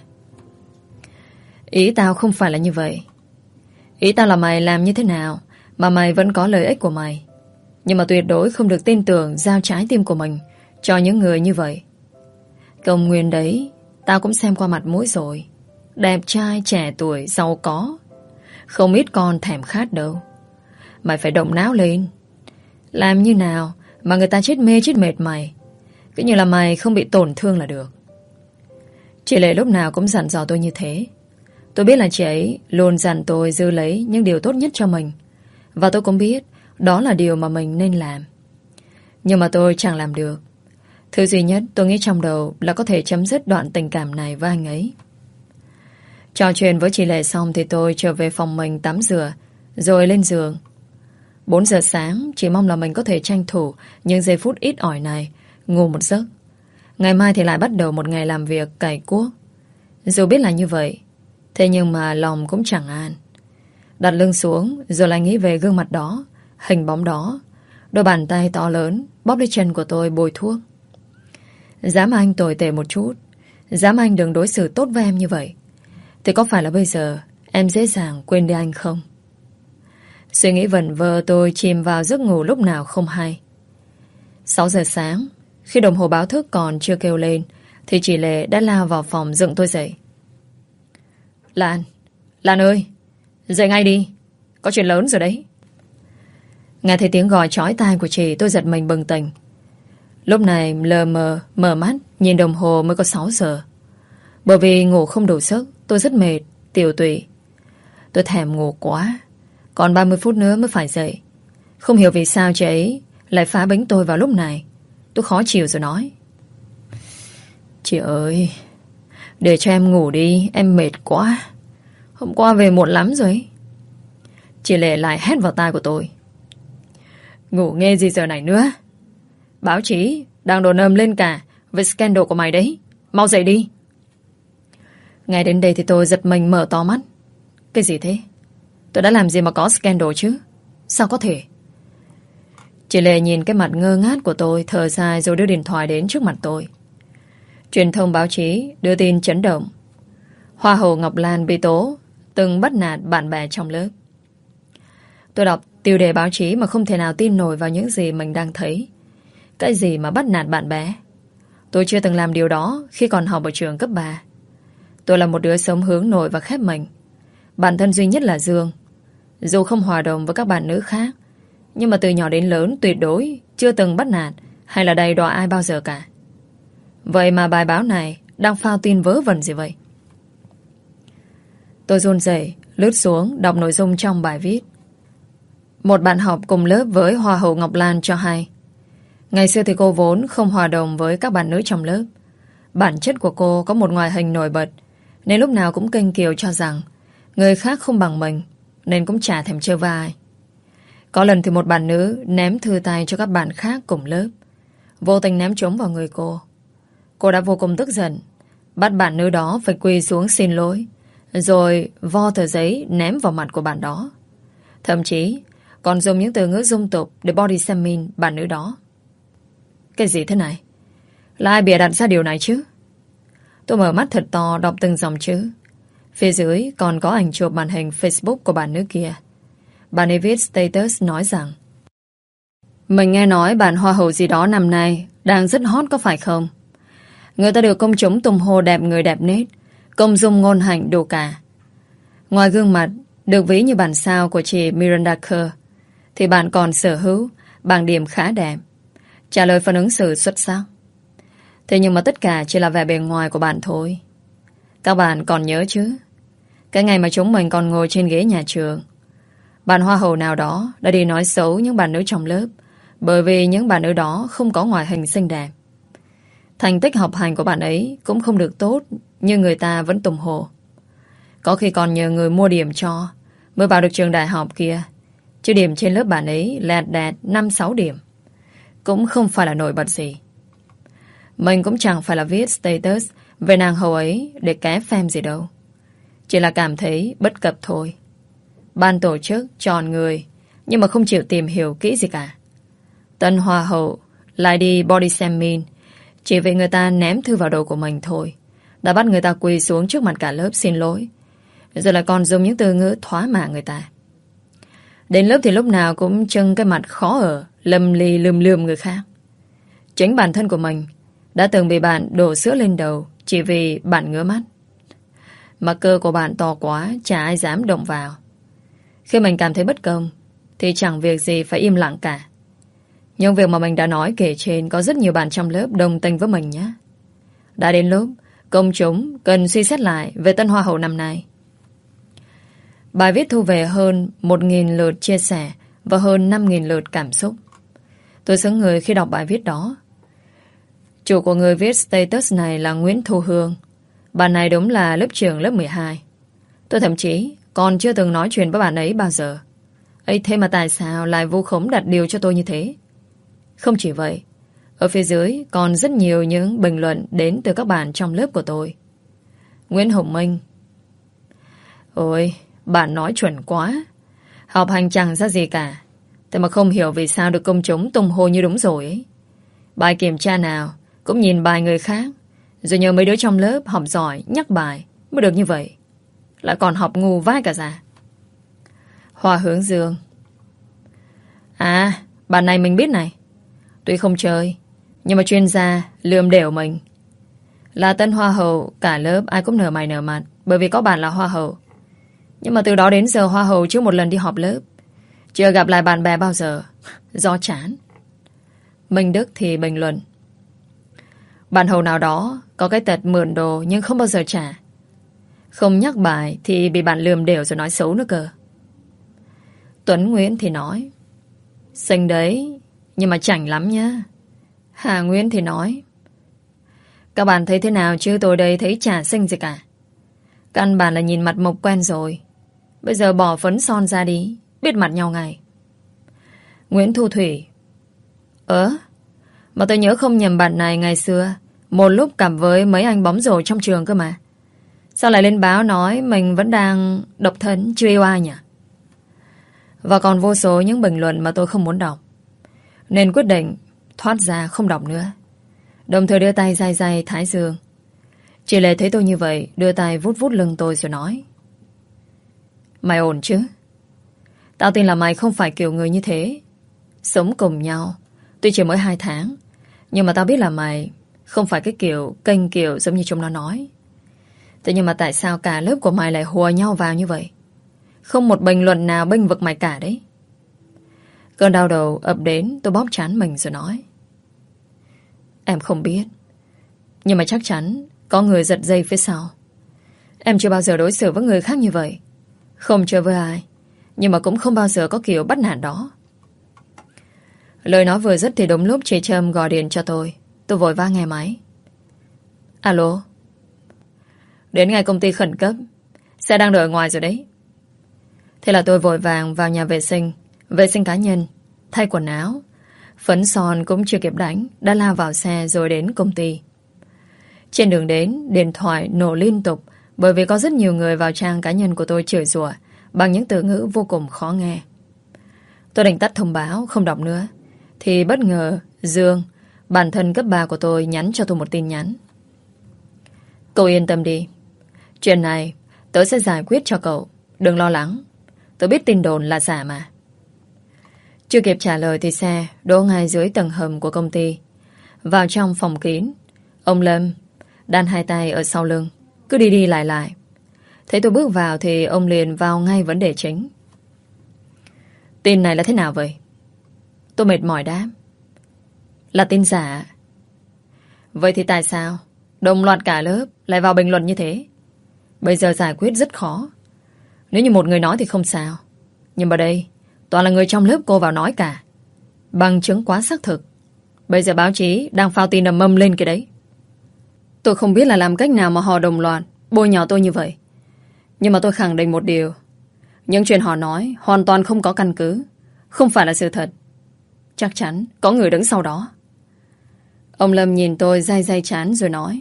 Ý tao không phải là như vậy. Ý tao là mày làm như thế nào mà mày vẫn có lợi ích của mày. Nhưng mà tuyệt đối không được tin tưởng giao trái tim của mình cho những người như vậy. Công Nguyên đấy, tao cũng xem qua mặt mũi rồi. Đẹp trai, trẻ tuổi, giàu có. Không ít con thèm khát đâu. Mày phải động não lên. Làm như nào mà người ta chết mê chết mệt mày. Cứ như là mày không bị tổn thương là được. Chị Lệ lúc nào cũng dặn dò tôi như thế. Tôi biết là chị ấy luôn dặn tôi giữ lấy những điều tốt nhất cho mình. Và tôi cũng biết đó là điều mà mình nên làm. Nhưng mà tôi chẳng làm được. Thứ duy nhất tôi nghĩ trong đầu là có thể chấm dứt đoạn tình cảm này với anh ấy. Trò chuyện với chị Lệ xong thì tôi trở về phòng mình tắm rửa, rồi lên giường. Bốn giờ sáng, chỉ mong là mình có thể tranh thủ những giây phút ít ỏi này, ngủ một giấc. Ngày mai thì lại bắt đầu một ngày làm việc cày cuốc. Dù biết là như vậy, thế nhưng mà lòng cũng chẳng an. Đặt lưng xuống, rồi lại nghĩ về gương mặt đó, hình bóng đó, đôi bàn tay to lớn bóp lấy chân của tôi bôi thuốc. Dám anh tồi tệ một chút, dám anh đừng đối xử tốt với em như vậy, thì có phải là bây giờ em dễ dàng quên đi anh không? Suy nghĩ vẩn vơ tôi chìm vào giấc ngủ lúc nào không hay. Sáu giờ sáng, khi đồng hồ báo thức còn chưa kêu lên, thì chị Lệ đã lao vào phòng dựng tôi dậy. Lan, Lan ơi, dậy ngay đi, có chuyện lớn rồi đấy. Nghe thấy tiếng gọi chói tai của chị, tôi giật mình bừng tỉnh. Lúc này lờ mờ mở mắt nhìn đồng hồ mới có sáu giờ. Bởi vì ngủ không đủ sức, tôi rất mệt, tiểu tụy. Tôi thèm ngủ quá. Còn ba mươi phút nữa mới phải dậy. Không hiểu vì sao chị ấy lại phá bánh tôi vào lúc này. Tôi khó chịu rồi nói: Chị ơi, để cho em ngủ đi, em mệt quá. Hôm qua về muộn lắm rồi. Chị Lệ lại hét vào tai của tôi: Ngủ nghe gì giờ này nữa? Báo chí đang đồn ầm lên cả về scandal của mày đấy. Mau dậy đi. Ngay đến đây thì tôi giật mình mở to mắt. Cái gì thế? Tôi đã làm gì mà có scandal chứ? Sao có thể? Chị Lệ nhìn cái mặt ngơ ngác của tôi, thở dài rồi đưa điện thoại đến trước mặt tôi. Truyền thông báo chí đưa tin chấn động: Hoa hậu Ngọc Lan bị tố từng bắt nạt bạn bè trong lớp. Tôi đọc tiêu đề báo chí mà không thể nào tin nổi vào những gì mình đang thấy. Cái gì mà bắt nạt bạn bè? Tôi chưa từng làm điều đó khi còn học ở trường cấp ba. Tôi là một đứa sống hướng nội và khép mình. Bản thân duy nhất là Dương. Dù không hòa đồng với các bạn nữ khác, nhưng mà từ nhỏ đến lớn tuyệt đối chưa từng bắt nạt hay là đầy đọa ai bao giờ cả. Vậy mà bài báo này đang phao tin vớ vẩn gì vậy? Tôi run rẩy lướt xuống đọc nội dung trong bài viết. Một bạn học cùng lớp với Hoa hậu Ngọc Lan cho hay, ngày xưa thì cô vốn không hòa đồng với các bạn nữ trong lớp. Bản chất của cô có một ngoại hình nổi bật, nên lúc nào cũng kênh kiều cho rằng người khác không bằng mình, nên cũng chả thèm chơi vai. Có lần thì một bạn nữ ném thư tay cho các bạn khác cùng lớp, vô tình ném trúng vào người cô. Cô đã vô cùng tức giận, bắt bạn nữ đó phải quỳ xuống xin lỗi, rồi vo tờ giấy ném vào mặt của bạn đó. Thậm chí còn dùng những từ ngữ dung tục để body shaming bạn nữ đó. Cái gì thế này? Là ai bịa đặt ra điều này chứ? Tôi mở mắt thật to đọc từng dòng chữ. Phía dưới còn có ảnh chụp màn hình Facebook của bạn nữ kia. Bạn ấy viết status nói rằng: mình nghe nói bạn hoa hậu gì đó năm nay đang rất hot có phải không? Người ta được công chúng tung hô đẹp người đẹp nết, công dung ngôn hạnh đủ cả. Ngoài gương mặt được ví như bản sao của chị Miranda Kerr, thì bạn còn sở hữu bảng điểm khá đẹp, trả lời phần ứng xử xuất sắc. Thế nhưng mà tất cả chỉ là vẻ bề ngoài của bạn thôi. Các bạn còn nhớ chứ? Cái ngày mà chúng mình còn ngồi trên ghế nhà trường, bạn hoa hậu nào đó đã đi nói xấu những bạn nữ trong lớp, bởi vì những bạn nữ đó không có ngoại hình xinh đẹp. Thành tích học hành của bạn ấy cũng không được tốt, nhưng người ta vẫn tung hô. Có khi còn nhờ người mua điểm cho mới vào được trường đại học kia. Chứ điểm trên lớp bạn ấy lẹt đẹt năm sáu điểm, cũng không phải là nổi bật gì. Mình cũng chẳng phải là viết status về nàng hầu ấy để ké phim gì đâu. Chỉ là cảm thấy bất cập thôi. Ban tổ chức chọn người, nhưng mà không chịu tìm hiểu kỹ gì cả. Tân hoa hậu lại đi body shaming chỉ vì người ta ném thư vào đầu của mình thôi, đã bắt người ta quỳ xuống trước mặt cả lớp xin lỗi, rồi lại còn dùng những từ ngữ thóa mạ người ta. Đến lớp thì lúc nào cũng trưng cái mặt khó ở, lầm lì lườm lườm người khác. Chính bản thân của mình đã từng bị bạn đổ sữa lên đầu chỉ vì bạn ngứa mắt. Mà cơ của bạn to quá, chả ai dám động vào. Khi mình cảm thấy bất công thì chẳng việc gì phải im lặng cả. Nhưng việc mà mình đã nói kể trên có rất nhiều bạn trong lớp đồng tình với mình nhé. Đã đến lúc công chúng cần suy xét lại về tân hoa hậu năm nay. Bài viết thu về hơn một nghìn lượt chia sẻ và hơn năm nghìn lượt cảm xúc. Tôi sững người khi đọc bài viết đó. Chủ của người viết status này là Nguyễn Thu Hương. Bạn này đúng là lớp trưởng lớp mười hai. Tôi thậm chí còn chưa từng nói chuyện với bạn ấy bao giờ. Ấy thế mà tại sao lại vu khống đặt điều cho tôi như thế? Không chỉ vậy, ở phía dưới còn rất nhiều những bình luận đến từ các bạn trong lớp của tôi. Nguyễn Hồng Minh: ôi, bạn nói chuẩn quá. Học hành chẳng ra gì cả, thế mà không hiểu vì sao được công chúng tung hô như đúng rồi ấy. Bài kiểm tra nào cũng nhìn bài người khác, rồi nhờ mấy đứa trong lớp học giỏi nhắc bài mới được như vậy. Lại còn học ngu vãi cả ra. Hoa Hướng Dương: à, bạn này mình biết này. Tuy không chơi, nhưng mà chuyên gia lườm đều mình. Là tân hoa hậu, cả lớp ai cũng nở mày nở mặt, bởi vì có bạn là hoa hậu. Nhưng mà từ đó đến giờ hoa hậu chưa một lần đi họp lớp, chưa gặp lại bạn bè bao giờ, do chán. Minh Đức thì bình luận: bạn hậu nào đó có cái tật mượn đồ nhưng không bao giờ trả. Không nhắc bài thì bị bạn lườm đều rồi nói xấu nữa cơ. Tuấn Nguyễn thì nói: xinh đấy, nhưng mà chảnh lắm nhá. Hà Nguyễn thì nói: các bạn thấy thế nào chứ tôi đây thấy chả xinh gì cả. Căn bản là nhìn mặt mộc quen rồi, bây giờ bỏ phấn son ra đi, biết mặt nhau ngay. Nguyễn Thu Thủy: ớ, mà tôi nhớ không nhầm bạn này ngày xưa một lúc cặp với mấy anh bóng rổ trong trường cơ mà. Sao lại lên báo nói mình vẫn đang độc thân chưa yêu ai nhỉ? Và còn vô số những bình luận mà tôi không muốn đọc, nên quyết định thoát ra không đọc nữa. Đồng thời đưa tay day day thái dương. Chị Lê thấy tôi như vậy, đưa tay vút vút lưng tôi rồi nói: mày ổn chứ? Tao tin là mày không phải kiểu người như thế. Sống cùng nhau tuy chỉ mới hai tháng, nhưng mà tao biết là mày không phải cái kiểu kênh kiểu giống như chúng nó nói. Thế nhưng mà tại sao cả lớp của mày lại hùa nhau vào như vậy? Không một bình luận nào bênh vực mày cả đấy. Cơn đau đầu ập đến, tôi bóp trán mình rồi nói: em không biết, nhưng mà chắc chắn có người giật dây phía sau. Em chưa bao giờ đối xử với người khác như vậy. Không chơi với ai, nhưng mà cũng không bao giờ có kiểu bắt nạt đó. Lời nói vừa dứt thì đúng lúc chị Trâm gọi điện cho tôi. Tôi vội vã nghe máy. Alo. Đến ngay công ty khẩn cấp, xe đang đợi ngoài rồi đấy. Thế là tôi vội vàng vào nhà vệ sinh, vệ sinh cá nhân, thay quần áo. Phấn son cũng chưa kịp đánh, đã lao vào xe rồi đến công ty. Trên đường đến, điện thoại nổ liên tục, bởi vì có rất nhiều người vào trang cá nhân của tôi chửi rủa bằng những từ ngữ vô cùng khó nghe. Tôi định tắt thông báo, không đọc nữa. Thì bất ngờ Dương, bạn thân cấp ba của tôi, nhắn cho tôi một tin nhắn. Cậu yên tâm đi. Chuyện này tớ sẽ giải quyết cho cậu. Đừng lo lắng. Tớ biết tin đồn là giả mà. Chưa kịp trả lời thì xe đỗ ngay dưới tầng hầm của công ty. Vào trong phòng kín, ông Lâm đan hai tay ở sau lưng, cứ đi đi lại lại. Thấy tôi bước vào thì ông liền vào ngay vấn đề chính. Tin này là thế nào vậy? Tôi mệt mỏi đáp. Là tin giả. Vậy thì tại sao đồng loạt cả lớp lại vào bình luận như thế? Bây giờ giải quyết rất khó. Nếu như một người nói thì không sao, nhưng mà đây toàn là người trong lớp cô vào nói cả. Bằng chứng quá xác thực. Bây giờ báo chí đang phao tin ầm ầm lên cái đấy. Tôi không biết là làm cách nào mà họ đồng loạt bôi nhọ tôi như vậy. Nhưng mà tôi khẳng định một điều. Những chuyện họ nói hoàn toàn không có căn cứ, không phải là sự thật. Chắc chắn có người đứng sau đó. Ông Lâm nhìn tôi day day chán rồi nói.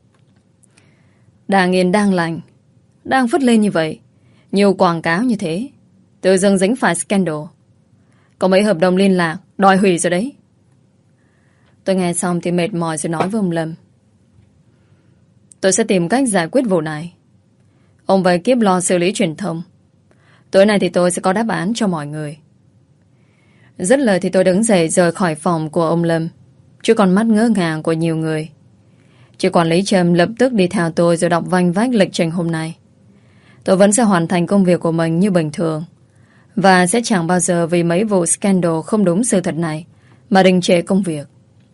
Đang yên đang lành, đang phất lên như vậy, nhiều quảng cáo như thế, tự dưng dính phải scandal. Có mấy hợp đồng liên lạc đòi hủy rồi đấy. Tôi nghe xong thì mệt mỏi rồi nói với ông Lâm. Tôi sẽ tìm cách giải quyết vụ này. Ông về kiếp lo xử lý truyền thông. Tối nay thì tôi sẽ có đáp án cho mọi người. Dứt lời thì tôi đứng dậy rời khỏi phòng của ông Lâm, chứ còn mắt ngỡ ngàng của nhiều người. Chị quản lý Trâm lập tức đi theo tôi rồi đọc vanh vách lịch trình hôm nay. Tôi vẫn sẽ hoàn thành công việc của mình như bình thường, và sẽ chẳng bao giờ vì mấy vụ scandal không đúng sự thật này mà đình trệ công việc.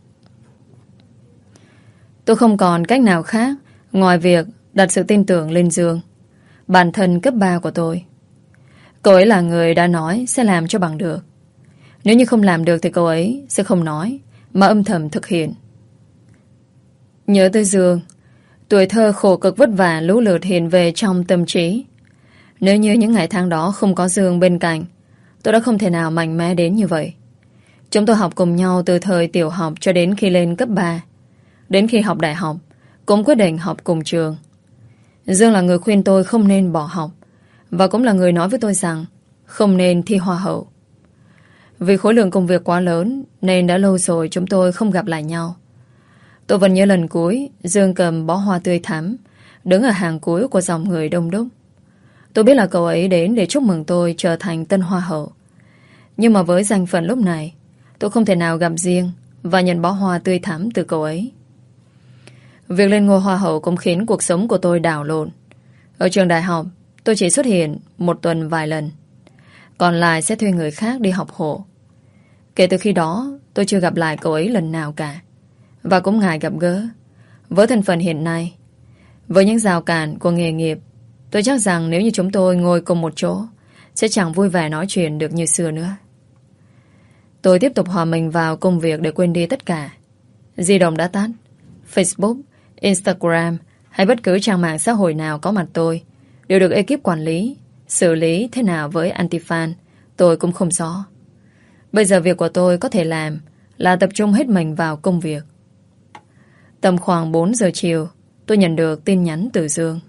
Tôi không còn cách nào khác ngoài việc đặt sự tin tưởng lên Dương, bản thân cấp ba của tôi. Cậu ấy là người đã nói sẽ làm cho bằng được. Nếu như không làm được thì cậu ấy sẽ không nói, mà âm thầm thực hiện. Nhớ tới Dương, tuổi thơ khổ cực vất vả lũ lượt hiện về trong tâm trí. Nếu như những ngày tháng đó không có Dương bên cạnh, tôi đã không thể nào mạnh mẽ đến như vậy. Chúng tôi học cùng nhau từ thời tiểu học cho đến khi lên cấp ba. Đến khi học đại học, cũng quyết định học cùng trường. Dương là người khuyên tôi không nên bỏ học, và cũng là người nói với tôi rằng không nên thi hoa hậu. Vì khối lượng công việc quá lớn nên đã lâu rồi chúng tôi không gặp lại nhau. Tôi vẫn nhớ lần cuối Dương cầm bó hoa tươi thắm, đứng ở hàng cuối của dòng người đông đúc. Tôi biết là cậu ấy đến để chúc mừng tôi trở thành tân hoa hậu. Nhưng mà với danh phận lúc này, tôi không thể nào gặp riêng và nhận bó hoa tươi thắm từ cậu ấy. Việc lên ngôi hoa hậu cũng khiến cuộc sống của tôi đảo lộn. Ở trường đại học, tôi chỉ xuất hiện một tuần vài lần, còn lại sẽ thuê người khác đi học hộ. Kể từ khi đó, tôi chưa gặp lại cậu ấy lần nào cả, và cũng ngại gặp gỡ. Với thân phận hiện nay, với những rào cản của nghề nghiệp, tôi chắc rằng nếu như chúng tôi ngồi cùng một chỗ, sẽ chẳng vui vẻ nói chuyện được như xưa nữa. Tôi tiếp tục hòa mình vào công việc để quên đi tất cả. Di động đã tắt. Facebook, Instagram hay bất cứ trang mạng xã hội nào có mặt tôi đều được ekip quản lý. Xử lý thế nào với anti-fan tôi cũng không rõ. Bây giờ việc của tôi có thể làm là tập trung hết mình vào công việc. Tầm khoảng bốn giờ chiều, tôi nhận được tin nhắn từ Dương.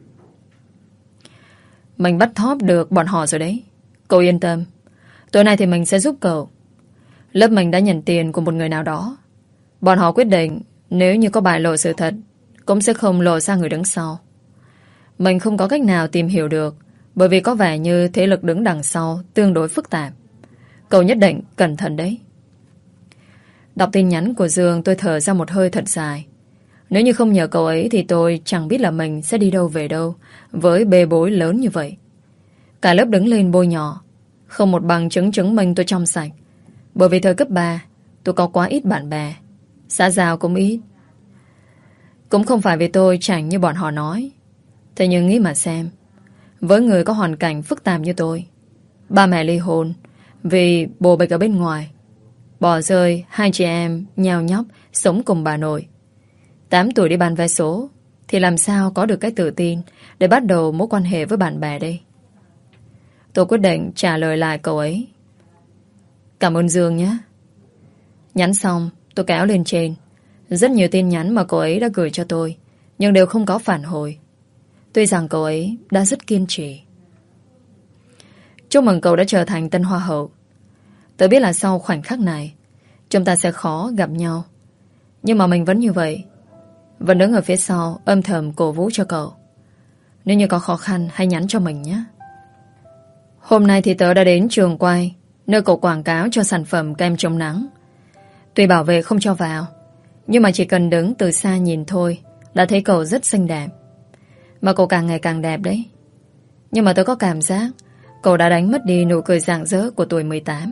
Mình bắt thóp được bọn họ rồi đấy. Cậu yên tâm. Tối nay thì mình sẽ giúp cậu. Lớp mình đã nhận tiền của một người nào đó. Bọn họ quyết định nếu như có bại lộ sự thật, cũng sẽ không lộ ra người đứng sau. Mình không có cách nào tìm hiểu được, bởi vì có vẻ như thế lực đứng đằng sau tương đối phức tạp. Cậu nhất định cẩn thận đấy. Đọc tin nhắn của Dương, tôi thở ra một hơi thật dài. Nếu như không nhờ cậu ấy thì tôi chẳng biết là mình sẽ đi đâu về đâu với bê bối lớn như vậy. Cả lớp đứng lên bôi nhọ, không một bằng chứng chứng minh tôi trong sạch. Bởi vì thời cấp ba, tôi có quá ít bạn bè, xã giao cũng ít. Cũng không phải vì tôi chảnh như bọn họ nói. Thế nhưng nghĩ mà xem, với người có hoàn cảnh phức tạp như tôi, ba mẹ ly hôn vì bồ bịch ở bên ngoài, bỏ rơi hai chị em nhào nhóc sống cùng bà nội, tám tuổi đi bán vé số, thì làm sao có được cái tự tin để bắt đầu mối quan hệ với bạn bè đây? Tôi quyết định trả lời lại cậu ấy. Cảm ơn Dương nhé. Nhắn xong, tôi kéo lên trên. Rất nhiều tin nhắn mà cậu ấy đã gửi cho tôi, nhưng đều không có phản hồi. Tuy rằng cậu ấy đã rất kiên trì. Chúc mừng cậu đã trở thành tân hoa hậu. Tớ biết là sau khoảnh khắc này chúng ta sẽ khó gặp nhau, nhưng mà mình vẫn như vậy, vẫn đứng ở phía sau âm thầm cổ vũ cho cậu. Nếu như có khó khăn hãy nhắn cho mình nhé. Hôm nay thì tớ đã đến trường quay, nơi cậu quảng cáo cho sản phẩm kem chống nắng. Tuy bảo vệ không cho vào, nhưng mà chỉ cần đứng từ xa nhìn thôi đã thấy cậu rất xinh đẹp. Mà cậu càng ngày càng đẹp đấy. Nhưng mà tớ có cảm giác cậu đã đánh mất đi nụ cười rạng rỡ của tuổi mười tám.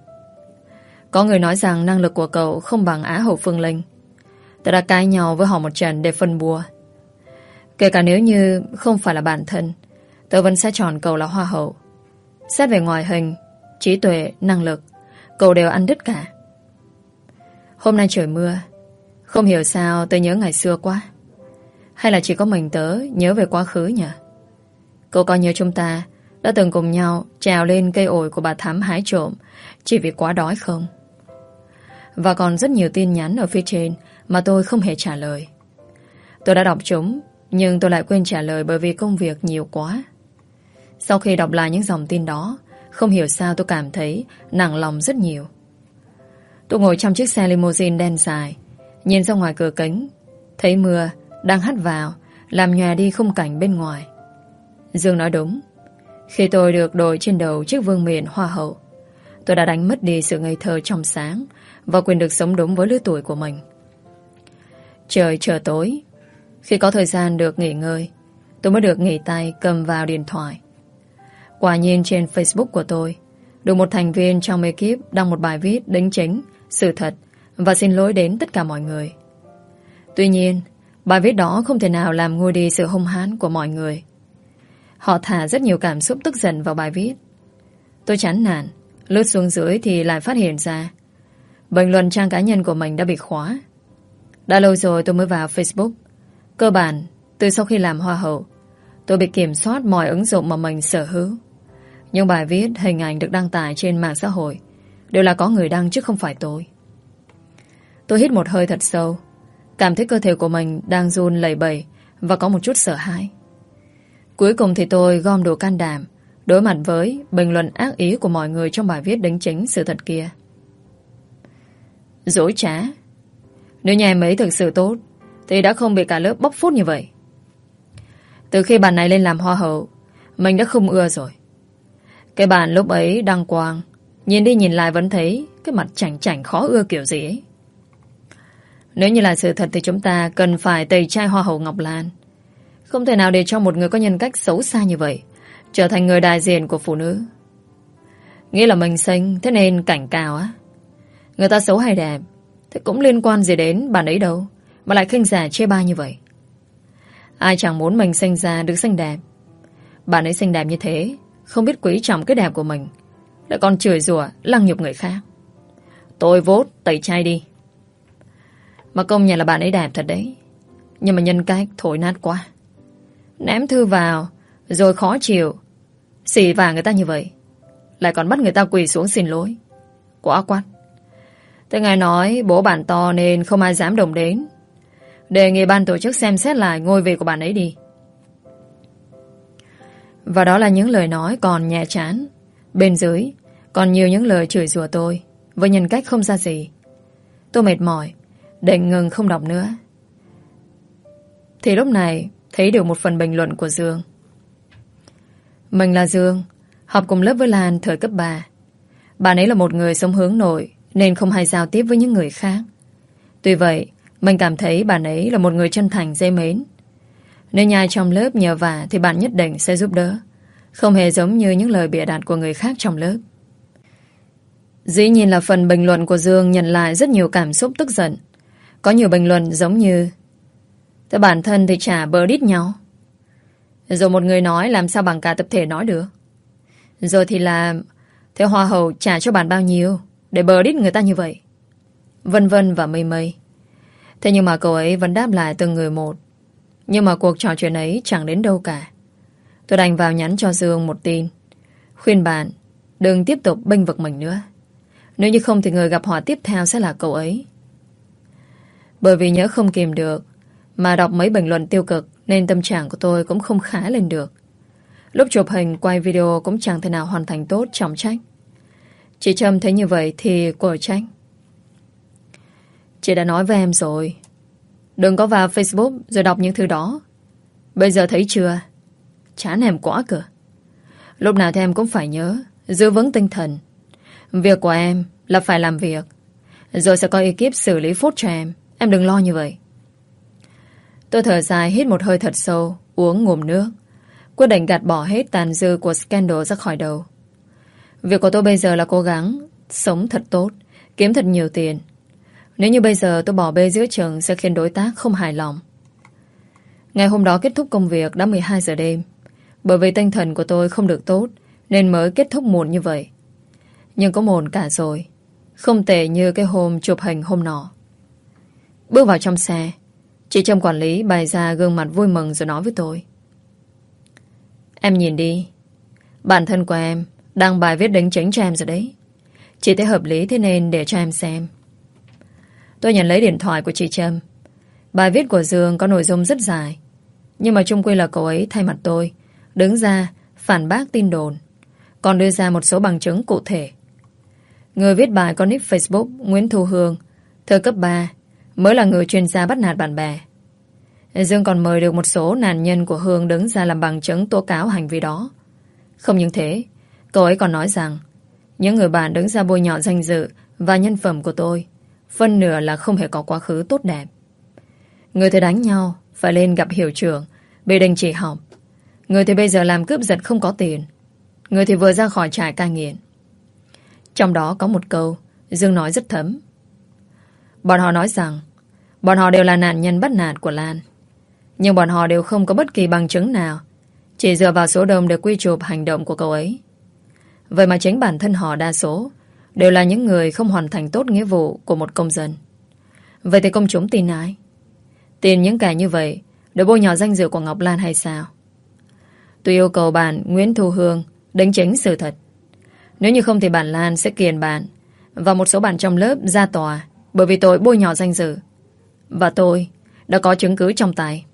Có người nói rằng năng lực của cậu không bằng Á hậu Phương Linh. Tớ đã cãi nhau với họ một trận để phân bua. Kể cả nếu như không phải là bản thân, tớ vẫn sẽ chọn cậu là hoa hậu. Xét về ngoại hình, trí tuệ, năng lực, cậu đều ăn đứt cả. Hôm nay trời mưa, không hiểu sao tớ nhớ ngày xưa quá. Hay là chỉ có mình tớ nhớ về quá khứ nhỉ? Cậu có nhớ chúng ta đã từng cùng nhau trèo lên cây ổi của bà Thắm hái trộm chỉ vì quá đói không? Và còn rất nhiều tin nhắn ở phía trên mà tôi không hề trả lời. Tôi đã đọc chúng, nhưng tôi lại quên trả lời bởi vì công việc nhiều quá. Sau khi đọc lại những dòng tin đó, không hiểu sao tôi cảm thấy nặng lòng rất nhiều. Tôi ngồi trong chiếc xe limousine đen dài, nhìn ra ngoài cửa kính, thấy mưa đang hắt vào, làm nhòe đi khung cảnh bên ngoài. Dương nói đúng. Khi tôi được đội trên đầu chiếc vương miện hoa hậu, tôi đã đánh mất đi sự ngây thơ trong sáng và quyền được sống đúng với lứa tuổi của mình. Trời trở tối. Khi có thời gian được nghỉ ngơi, tôi mới được nghỉ tay cầm vào điện thoại. Quả nhiên trên Facebook của tôi, được một thành viên trong ekip đăng một bài viết đính chính, sự thật và xin lỗi đến tất cả mọi người. Tuy nhiên, bài viết đó không thể nào làm nguôi đi sự hung hãn của mọi người. Họ thả rất nhiều cảm xúc tức giận vào bài viết. Tôi chán nản, lướt xuống dưới thì lại phát hiện ra bình luận trang cá nhân của mình đã bị khóa. Đã lâu rồi tôi mới vào Facebook. Cơ bản, từ sau khi làm hoa hậu, tôi bị kiểm soát mọi ứng dụng mà mình sở hữu. Nhưng bài viết, hình ảnh được đăng tải trên mạng xã hội đều là có người đăng chứ không phải tôi. Tôi hít một hơi thật sâu, cảm thấy cơ thể của mình đang run lẩy bẩy và có một chút sợ hãi. Cuối cùng thì tôi gom đủ can đảm đối mặt với bình luận ác ý của mọi người trong bài viết đính chính sự thật kia. Dối trá. Nếu nhà em ấy thực sự tốt thì đã không bị cả lớp bóc phốt như vậy. Từ khi bạn này lên làm hoa hậu, mình đã không ưa rồi. Cái bạn lúc ấy đăng quang, nhìn đi nhìn lại vẫn thấy cái mặt chảnh chảnh khó ưa kiểu gì ấy. Nếu như là sự thật thì chúng ta cần phải tẩy chay hoa hậu Ngọc Lan. Không thể nào để cho một người có nhân cách xấu xa như vậy trở thành người đại diện của phụ nữ. Nghĩ là mình xinh thế nên cảnh cao á. Người ta xấu hay đẹp thì cũng liên quan gì đến bạn ấy đâu mà lại khinh rẻ chê bai như vậy. Ai chẳng muốn mình sinh ra được xinh đẹp. Bạn ấy xinh đẹp như thế, không biết quý trọng cái đẹp của mình, lại còn chửi rủa lăng nhục người khác. Tôi vote tẩy chay đi. Mà công nhận là bạn ấy đẹp thật đấy, nhưng mà nhân cách thối nát quá. Ném thư vào rồi khó chịu, xỉ vả người ta như vậy, lại còn bắt người ta quỳ xuống xin lỗi. Quá quát. Thế ngài nói bố bạn to nên không ai dám đồng đến. Đề nghị ban tổ chức xem xét lại ngôi vị của bạn ấy đi. Và đó là những lời nói còn nhẹ chán. Bên dưới còn nhiều những lời chửi rủa tôi với nhân cách không ra gì. Tôi mệt mỏi, định ngừng không đọc nữa. Thì lúc này thấy được một phần bình luận của Dương. Mình là Dương, học cùng lớp với Lan thời cấp ba. Bạn ấy là một người sống hướng nội nên không hay giao tiếp với những người khác. Tuy vậy, mình cảm thấy bạn ấy là một người chân thành dễ mến. Nếu nhai trong lớp nhờ vả thì bạn nhất định sẽ giúp đỡ, không hề giống như những lời bịa đặt của người khác trong lớp. Dĩ nhiên là phần bình luận của Dương nhận lại rất nhiều cảm xúc tức giận. Có nhiều bình luận giống như: thế bản thân thì chả bờ đít nhau. Rồi một người nói làm sao bằng cả tập thể nói được. Rồi thì là: thế hoa hậu trả cho bạn bao nhiêu để bờ đít người ta như vậy. Vân vân và mây mây. Thế nhưng mà cậu ấy vẫn đáp lại từng người một. Nhưng mà cuộc trò chuyện ấy chẳng đến đâu cả. Tôi đành vào nhắn cho Dương một tin, khuyên bạn đừng tiếp tục bênh vực mình nữa. Nếu như không thì người gặp họa tiếp theo sẽ là cậu ấy. Bởi vì nhớ không kìm được mà đọc mấy bình luận tiêu cực nên tâm trạng của tôi cũng không khá lên được. Lúc chụp hình quay video cũng chẳng thể nào hoàn thành tốt trọng trách. Chị Trâm thấy như vậy thì cô trách. Chị đã nói với em rồi, đừng có vào Facebook rồi đọc những thứ đó. Bây giờ thấy chưa? Chán em quá cơ. Lúc nào thì em cũng phải nhớ giữ vững tinh thần. Việc của em là phải làm việc, rồi sẽ có ekip xử lý phốt cho em. Em đừng lo như vậy. Tôi thở dài hít một hơi thật sâu, uống ngụm nước, quyết định gạt bỏ hết tàn dư của scandal ra khỏi đầu. Việc của tôi bây giờ là cố gắng sống thật tốt, kiếm thật nhiều tiền. Nếu như bây giờ tôi bỏ bê giữa chừng sẽ khiến đối tác không hài lòng. Ngày hôm đó kết thúc công việc đã mười hai giờ đêm. Bởi vì tinh thần của tôi không được tốt nên mới kết thúc muộn như vậy. Nhưng có muộn cả rồi, không tệ như cái hôm chụp hình hôm nọ. Bước vào trong xe, chị Trâm quản lý bày ra gương mặt vui mừng rồi nói với tôi. Em nhìn đi, bản thân của em đăng bài viết đính chính cho em rồi đấy. Chị thấy hợp lý thế nên để cho em xem. Tôi nhận lấy điện thoại của chị Trâm. Bài viết của Dương có nội dung rất dài, nhưng mà chung quy là cậu ấy thay mặt tôi đứng ra phản bác tin đồn, còn đưa ra một số bằng chứng cụ thể. Người viết bài có nick Facebook Nguyễn Thu Hương, thời cấp ba, mới là người chuyên gia bắt nạt bạn bè. Dương còn mời được một số nạn nhân của Hương đứng ra làm bằng chứng tố cáo hành vi đó. Không những thế, cậu ấy còn nói rằng những người bạn đứng ra bôi nhọ danh dự và nhân phẩm của tôi phân nửa là không hề có quá khứ tốt đẹp. Người thì đánh nhau phải lên gặp hiệu trưởng, bị đình chỉ học. Người thì bây giờ làm cướp giật không có tiền. Người thì vừa ra khỏi trại cai nghiện. Trong đó có một câu Dương nói rất thấm. Bọn họ nói rằng bọn họ đều là nạn nhân bắt nạt của Lan, nhưng bọn họ đều không có bất kỳ bằng chứng nào, chỉ dựa vào số đông để quy chụp hành động của cậu ấy. Vậy mà chính bản thân họ đa số đều là những người không hoàn thành tốt nghĩa vụ của một công dân. Vậy thì công chúng tin ai? Tin những kẻ như vậy để bôi nhọ danh dự của Ngọc Lan hay sao? Tôi yêu cầu bạn Nguyễn Thu Hương đính chính sự thật. Nếu như không thì bạn Lan sẽ kiện bạn và một số bạn trong lớp ra tòa bởi vì tội bôi nhọ danh dự. Và tôi đã có chứng cứ trong tay.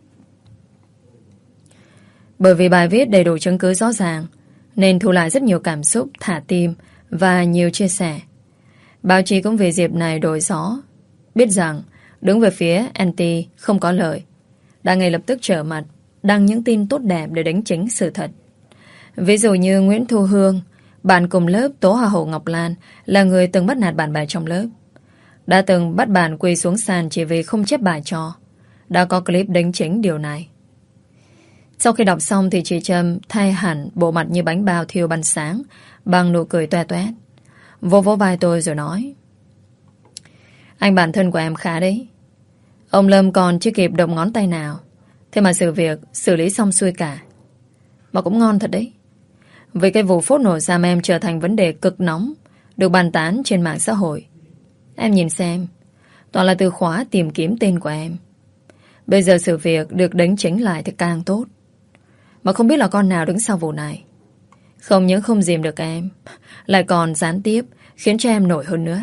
Bởi vì bài viết đầy đủ chứng cứ rõ ràng nên thu lại rất nhiều cảm xúc, thả tim và nhiều chia sẻ. Báo chí cũng về dịp này đổi gió, biết rằng đứng về phía anti không có lợi, đã ngay lập tức trở mặt đăng những tin tốt đẹp để đánh chính sự thật. Ví dụ như Nguyễn Thu Hương, bạn cùng lớp tố Hoa hậu Ngọc Lan là người từng bắt nạt bạn bè trong lớp, đã từng bắt bạn quỳ xuống sàn chỉ vì không chép bài cho. Đã có clip đánh chính điều này. Sau khi đọc xong thì chị Trâm thay hẳn bộ mặt như bánh bao thiêu ban sáng bằng nụ cười toe toét, vỗ vỗ vai tôi rồi nói: Anh bạn thân của em khá đấy. Ông Lâm còn chưa kịp động ngón tay nào, thế mà sự việc xử lý xong xuôi cả. Mà cũng ngon thật đấy. Vì cái vụ phốt nổ giam em trở thành vấn đề cực nóng, được bàn tán trên mạng xã hội. Em nhìn xem, toàn là từ khóa tìm kiếm tên của em. Bây giờ sự việc được đánh chính lại thì càng tốt. Mà không biết là con nào đứng sau vụ này. Không những không dìm được em, lại còn gián tiếp khiến cho em nổi hơn nữa.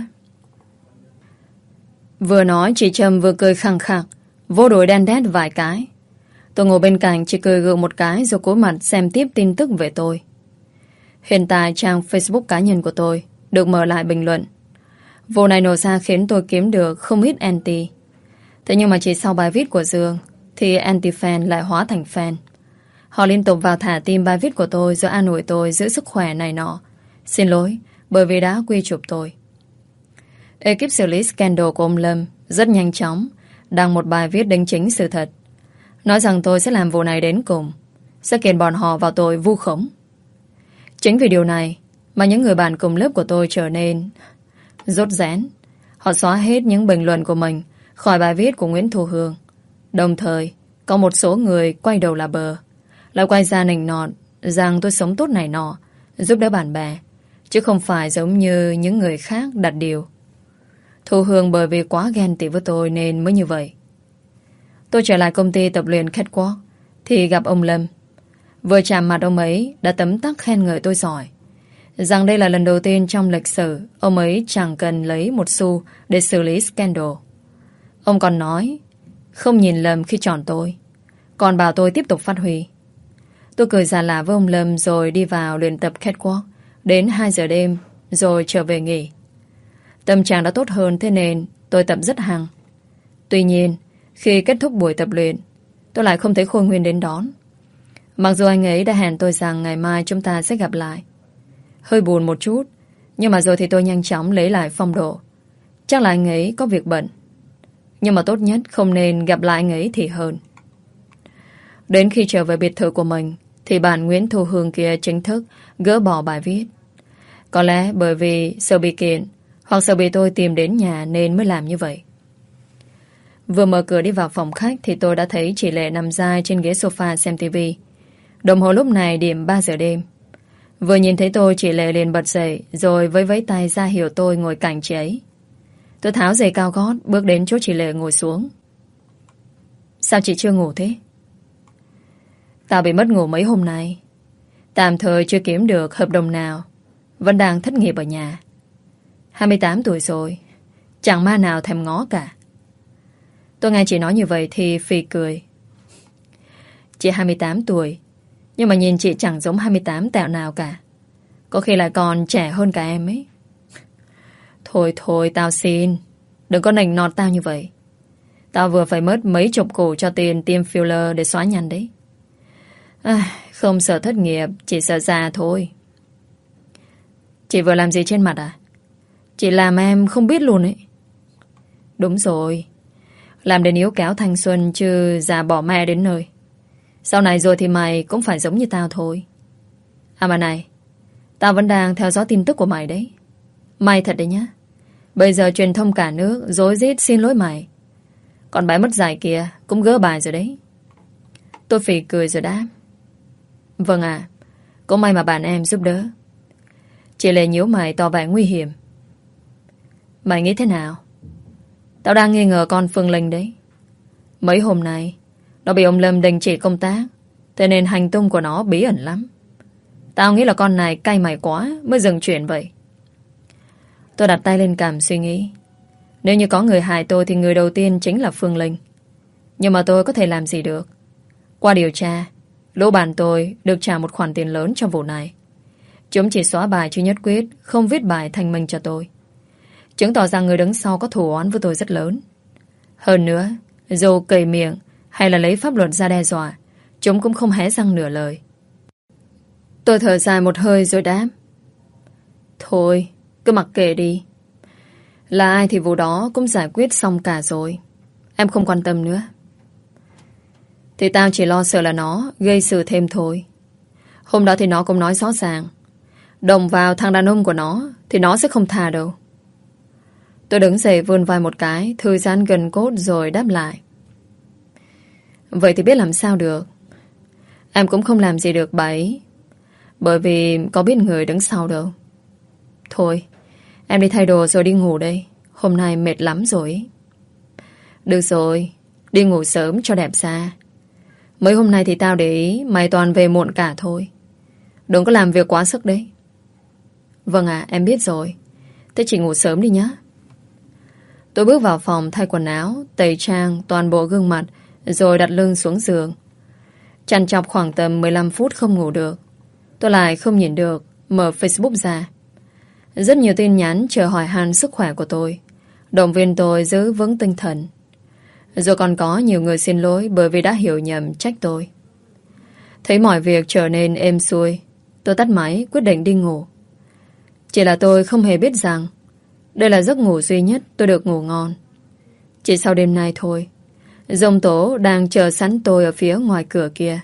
Vừa nói chị Trâm vừa cười khăng khặc, vô đuổi đen đét vài cái. Tôi ngồi bên cạnh chỉ cười gượng một cái rồi cúi mặt xem tiếp tin tức về tôi. Hiện tại trang Facebook cá nhân của tôi được mở lại bình luận. Vụ này nổ ra khiến tôi kiếm được không ít anti. Thế nhưng mà chỉ sau bài viết của Dương thì anti-fan lại hóa thành fan. Họ liên tục vào thả tim bài viết của tôi rồi an ủi tôi giữ sức khỏe này nọ. Xin lỗi bởi vì đã quy chụp tôi. Ekip xử lý scandal của ông Lâm rất nhanh chóng đăng một bài viết đính chính sự thật, nói rằng tôi sẽ làm vụ này đến cùng, sẽ kiện bọn họ vào tội vu khống. Chính vì điều này mà những người bạn cùng lớp của tôi trở nên rốt rén. Họ xóa hết những bình luận của mình khỏi bài viết của Nguyễn Thu Hương. Đồng thời có một số người quay đầu là bờ, lại quay ra nịnh nọt rằng tôi sống tốt này nọ, giúp đỡ bạn bè, chứ không phải giống như những người khác đặt điều. Thu Hương bởi vì quá ghen tị với tôi nên mới như vậy. Tôi trở lại công ty tập luyện Catwalk thì gặp ông Lâm. Vừa chạm mặt ông ấy đã tấm tắc khen ngợi tôi giỏi, rằng đây là lần đầu tiên trong lịch sử ông ấy chẳng cần lấy một xu để xử lý scandal. Ông còn nói không nhìn lầm khi chọn tôi, còn bảo tôi tiếp tục phát huy. Tôi cười già lạ với ông Lâm rồi đi vào luyện tập Catwalk đến hai giờ đêm rồi trở về nghỉ. Tâm trạng đã tốt hơn, thế nên tôi tập rất hăng. Tuy nhiên, khi kết thúc buổi tập luyện, tôi lại không thấy Khôi Nguyên đến đón. Mặc dù anh ấy đã hẹn tôi rằng ngày mai chúng ta sẽ gặp lại. Hơi buồn một chút, nhưng mà rồi thì tôi nhanh chóng lấy lại phong độ. Chắc là anh ấy có việc bận. Nhưng mà tốt nhất không nên gặp lại anh ấy thì hơn. Đến khi trở về biệt thự của mình thì bạn Nguyễn Thu Hương kia chính thức gỡ bỏ bài viết. Có lẽ bởi vì sợ bị kiện hoặc sợ bị tôi tìm đến nhà nên mới làm như vậy. Vừa mở cửa đi vào phòng khách thì tôi đã thấy chị Lệ nằm dai trên ghế sofa xem tivi. Đồng hồ lúc này điểm ba giờ đêm. Vừa nhìn thấy tôi, chị Lệ liền bật dậy rồi vẫy vẫy tay ra hiệu tôi ngồi cạnh chị ấy. Tôi tháo giày cao gót bước đến chỗ chị Lệ ngồi xuống. Sao chị chưa ngủ thế? Tao bị mất ngủ mấy hôm nay. Tạm thời chưa kiếm được hợp đồng nào, vẫn đang thất nghiệp ở nhà. hai mươi tám tuổi rồi, chẳng ma nào thèm ngó cả. Tôi nghe chị nói như vậy thì phì cười. Chị hai mươi tám tuổi, nhưng mà nhìn chị chẳng giống hai mươi tám tẹo nào cả. Có khi lại còn trẻ hơn cả em ấy. Thôi thôi tao xin, đừng có nịnh nọt tao như vậy. Tao vừa phải mất mấy chục củ cho tiền tiêm filler để xóa nhăn đấy. À, không sợ thất nghiệp, chỉ sợ già thôi. Chị vừa làm gì trên mặt à? Chị làm em không biết luôn ấy. Đúng rồi, làm để níu kéo thanh xuân chứ già bỏ mẹ đến nơi. Sau này rồi thì mày cũng phải giống như tao thôi. À mà này, tao vẫn đang theo dõi tin tức của mày đấy. May thật đấy nhá. Bây giờ truyền thông cả nước rối rít xin lỗi mày. Còn bãi mất giải kia cũng gỡ bài rồi đấy. Tôi phì cười rồi đáp. Vâng ạ, cũng may mà bạn em giúp đỡ. Chị Lệ nhíu mày tỏ vẻ nguy hiểm. Mày nghĩ thế nào? Tao đang nghi ngờ con Phương Linh đấy. Mấy hôm nay nó bị ông Lâm đình chỉ công tác, thế nên hành tung của nó bí ẩn lắm. Tao nghĩ là con này cay mày quá mới dừng chuyện vậy. Tôi đặt tay lên cằm suy nghĩ. Nếu như có người hại tôi thì người đầu tiên chính là Phương Linh. Nhưng mà tôi có thể làm gì được? Qua điều tra, lũ bạn tôi được trả một khoản tiền lớn cho vụ này. Chúng chỉ xóa bài chứ nhất quyết không viết bài thanh minh cho tôi, chứng tỏ rằng người đứng sau có thù oán với tôi rất lớn. Hơn nữa, dù cầy miệng hay là lấy pháp luật ra đe dọa, chúng cũng không hé răng nửa lời. Tôi thở dài một hơi rồi đáp. Thôi, cứ mặc kệ đi. Là ai thì vụ đó cũng giải quyết xong cả rồi. Em không quan tâm nữa. Thì tao chỉ lo sợ là nó gây sự thêm thôi. Hôm đó thì nó cũng nói rõ ràng, động vào thằng đàn ông của nó thì nó sẽ không tha đâu. Tôi đứng dậy vươn vai một cái, thư giãn gần cốt rồi đáp lại. Vậy thì biết làm sao được. Em cũng không làm gì được bà ấy, bởi vì có biết người đứng sau đâu. Thôi, em đi thay đồ rồi đi ngủ đây. Hôm nay mệt lắm rồi. Được rồi, đi ngủ sớm cho đẹp da. Mấy hôm nay thì tao để ý mày toàn về muộn cả thôi. Đừng có làm việc quá sức đấy. Vâng ạ, em biết rồi. Thế chị ngủ sớm đi nhé. Tôi bước vào phòng thay quần áo, tẩy trang toàn bộ gương mặt, rồi đặt lưng xuống giường. Trằn trọc khoảng tầm mười lăm phút không ngủ được. Tôi lại không nhìn được, mở Facebook ra. Rất nhiều tin nhắn chờ hỏi han sức khỏe của tôi, động viên tôi giữ vững tinh thần. Rồi còn có nhiều người xin lỗi bởi vì đã hiểu nhầm trách tôi. Thấy mọi việc trở nên êm xuôi, tôi tắt máy quyết định đi ngủ. Chỉ là tôi không hề biết rằng đây là giấc ngủ duy nhất tôi được ngủ ngon. Chỉ sau đêm nay thôi, giông tố đang chờ sẵn tôi ở phía ngoài cửa kia.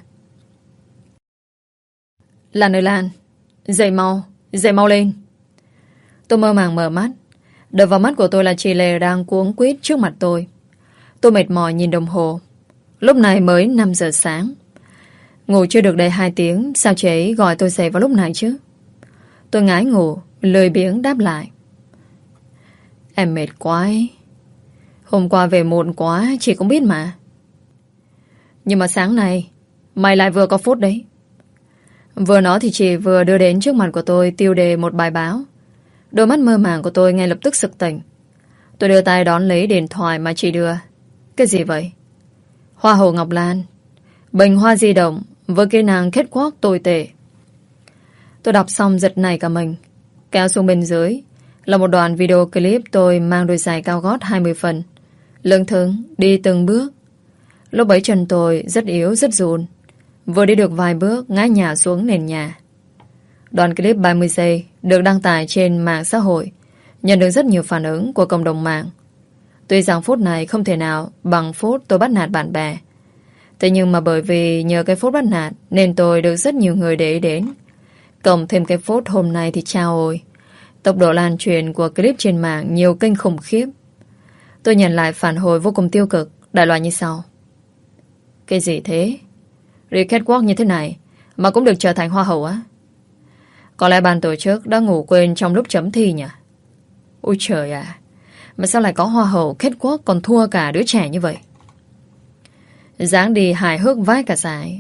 Lan ơi Lan, dậy mau, dậy mau lên. Tôi mơ màng mở mắt. Đập vào mắt của tôi là chị Lệ đang cuống quýt trước mặt tôi. Tôi mệt mỏi nhìn đồng hồ. Lúc này mới năm giờ sáng. Ngủ chưa được đầy hai tiếng, sao chị ấy gọi tôi dậy vào lúc này chứ? Tôi ngái ngủ, lười biếng đáp lại. Em mệt quá ấy. Hôm qua về muộn quá, chị cũng biết mà. Nhưng mà sáng nay mày lại vừa có phút đấy. Vừa nói thì chị vừa đưa đến trước mặt của tôi tiêu đề một bài báo. Đôi mắt mơ màng của tôi ngay lập tức sực tỉnh. Tôi đưa tay đón lấy điện thoại mà chị đưa. Cái gì vậy? Hoa hậu Ngọc Lan, bình hoa di động với kỹ năng kết quắc tồi tệ. Tôi đọc xong giật nảy cả mình. Kéo xuống bên dưới là một đoạn video clip tôi mang đôi giày cao gót hai mươi phân, lững thững đi từng bước. Lúc bấy chân tôi rất yếu, rất run. Vừa đi được vài bước ngã nhào xuống nền nhà. Đoạn clip ba mươi giây được đăng tải trên mạng xã hội, nhận được rất nhiều phản ứng của cộng đồng mạng. Tuy rằng phút này không thể nào bằng phút tôi bắt nạt bạn bè, thế nhưng mà bởi vì nhờ cái phút bắt nạt nên tôi được rất nhiều người để ý đến. Cộng thêm cái phút hôm nay thì chao ôi, tốc độ lan truyền của clip trên mạng nhiều kênh khủng khiếp. Tôi nhận lại phản hồi vô cùng tiêu cực, đại loại như sau: cái gì thế? Đi catwalk như thế này mà cũng được trở thành hoa hậu á? Có lẽ ban tổ chức đã ngủ quên trong lúc chấm thi nhỉ? Ôi trời à, mà sao lại có hoa hậu catwalk còn thua cả đứa trẻ như vậy? Dáng đi hài hước vãi cả giải.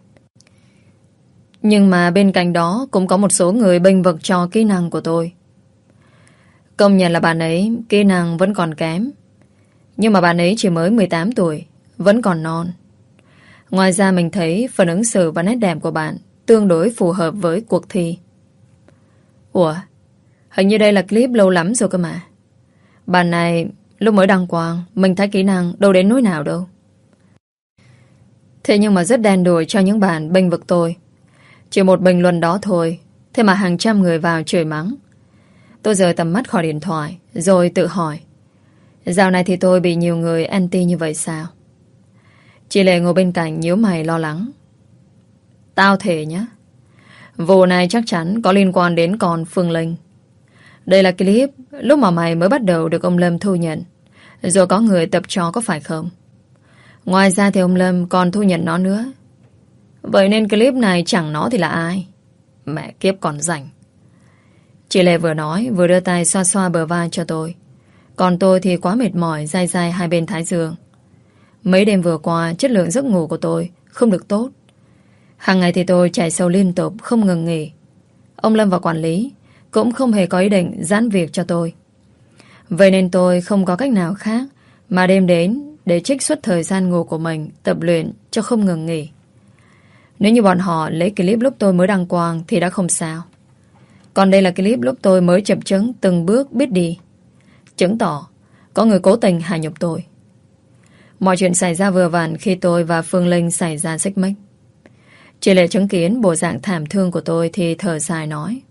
Nhưng mà bên cạnh đó cũng có một số người bênh vực cho kỹ năng của tôi. Công nhận là bạn ấy kỹ năng vẫn còn kém, nhưng mà bạn ấy chỉ mới mười tám tuổi, vẫn còn non. Ngoài ra mình thấy phần ứng xử và nét đẹp của bạn tương đối phù hợp với cuộc thi. Ủa, hình như đây là clip lâu lắm rồi cơ mà. Bạn này lúc mới đăng quang mình thấy kỹ năng đâu đến nỗi nào đâu. Thế nhưng mà rất đen đủi cho những bạn bênh vực tôi. Chỉ một bình luận đó thôi, thế mà hàng trăm người vào chửi mắng. Tôi rời tầm mắt khỏi điện thoại, rồi tự hỏi, dạo này thì tôi bị nhiều người anti như vậy sao? Chị Lệ ngồi bên cạnh nhíu mày lo lắng. Tao thề nhá, vụ này chắc chắn có liên quan đến con Phương Linh. Đây là clip lúc mà mày mới bắt đầu được ông Lâm thu nhận, rồi có người tập cho có phải không? Ngoài ra thì ông Lâm còn thu nhận nó nữa. Vậy nên clip này chẳng nó thì là ai? Mẹ kiếp còn rảnh. Chị Lệ vừa nói vừa đưa tay xoa xoa bờ vai cho tôi. Còn tôi thì quá mệt mỏi dai dai hai bên thái dương. Mấy đêm vừa qua chất lượng giấc ngủ của tôi không được tốt. Hàng ngày thì tôi chạy sâu liên tục không ngừng nghỉ. Ông Lâm và quản lý cũng không hề có ý định giãn việc cho tôi. Vậy nên tôi không có cách nào khác mà đêm đến để trích xuất thời gian ngủ của mình tập luyện cho không ngừng nghỉ. Nếu như bọn họ lấy clip lúc tôi mới đăng quang thì đã không sao. Còn đây là clip lúc tôi mới chập chững từng bước biết đi, chứng tỏ có người cố tình hạ nhục tôi. Mọi chuyện xảy ra vừa vặn khi tôi và Phương Linh xảy ra xích mích. Chị Lệ chứng kiến bộ dạng thảm thương của tôi thì thở dài nói: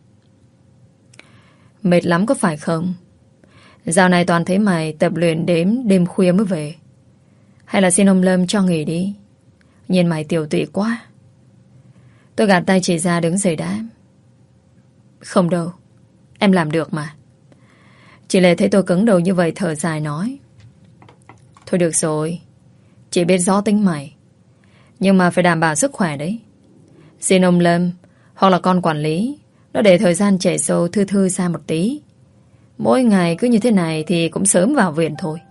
mệt lắm có phải không? Dạo này toàn thấy mày tập luyện đếm đêm khuya mới về. Hay là xin ông Lâm cho nghỉ đi, nhìn mày tiểu tụy quá. Tôi gạt tay chị ra đứng dậy đáp: không đâu, em làm được mà. Chị Lệ thấy tôi cứng đầu như vậy thở dài nói: thôi được rồi, chị biết rõ tính mày, nhưng mà phải đảm bảo sức khỏe đấy. Xin ông Lâm hoặc là con quản lý nó để thời gian chạy sâu thư thư ra một tí. Mỗi ngày cứ như thế này thì cũng sớm vào viện thôi.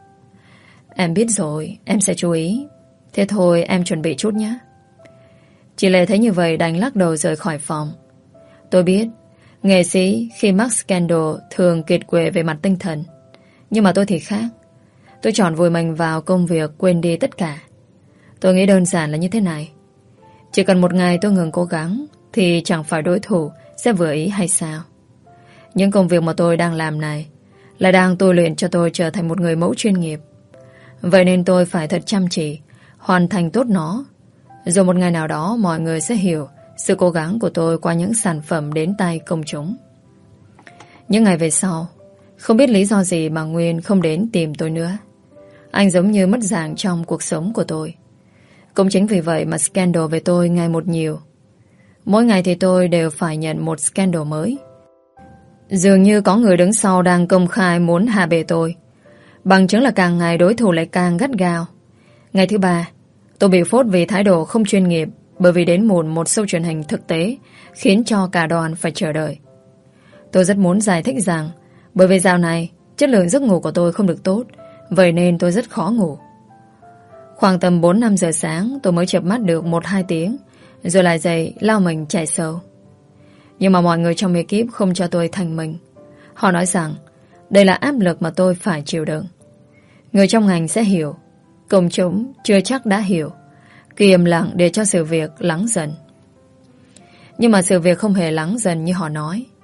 Em biết rồi, em sẽ chú ý. Thế thôi em chuẩn bị chút nhé. Chị Lệ thấy như vậy đành lắc đầu rời khỏi phòng. Tôi biết nghệ sĩ khi mắc scandal thường kiệt quệ về mặt tinh thần, nhưng mà tôi thì khác. Tôi chọn vùi mình vào công việc, quên đi tất cả. Tôi nghĩ đơn giản là như thế này: chỉ cần một ngày tôi ngừng cố gắng thì chẳng phải đối thủ sẽ vừa ý hay sao. Những công việc mà tôi đang làm này là đang tôi luyện cho tôi trở thành một người mẫu chuyên nghiệp. Vậy nên tôi phải thật chăm chỉ hoàn thành tốt nó. Rồi một ngày nào đó mọi người sẽ hiểu sự cố gắng của tôi qua những sản phẩm đến tay công chúng. Những ngày về sau, không biết lý do gì mà Nguyên không đến tìm tôi nữa. Anh giống như mất dạng trong cuộc sống của tôi. Cũng chính vì vậy mà scandal về tôi ngày một nhiều. Mỗi ngày thì tôi đều phải nhận một scandal mới. Dường như có người đứng sau đang công khai muốn hạ bệ tôi. Bằng chứng là càng ngày đối thủ lại càng gắt gao. Ngày thứ ba, tôi bị phốt vì thái độ không chuyên nghiệp, bởi vì đến muộn một show truyền hình thực tế khiến cho cả đoàn phải chờ đợi. Tôi rất muốn giải thích rằng bởi vì dạo này chất lượng giấc ngủ của tôi không được tốt, vậy nên tôi rất khó ngủ. Khoảng tầm bốn năm giờ sáng tôi mới chợp mắt được một hai tiếng, rồi lại dậy lao mình chạy sâu. Nhưng mà mọi người trong ekip không cho tôi thành mình. Họ nói rằng đây là áp lực mà tôi phải chịu đựng. Người trong ngành sẽ hiểu, công chúng chưa chắc đã hiểu. Cứ im lặng để cho sự việc lắng dần. Nhưng mà sự việc không hề lắng dần như họ nói.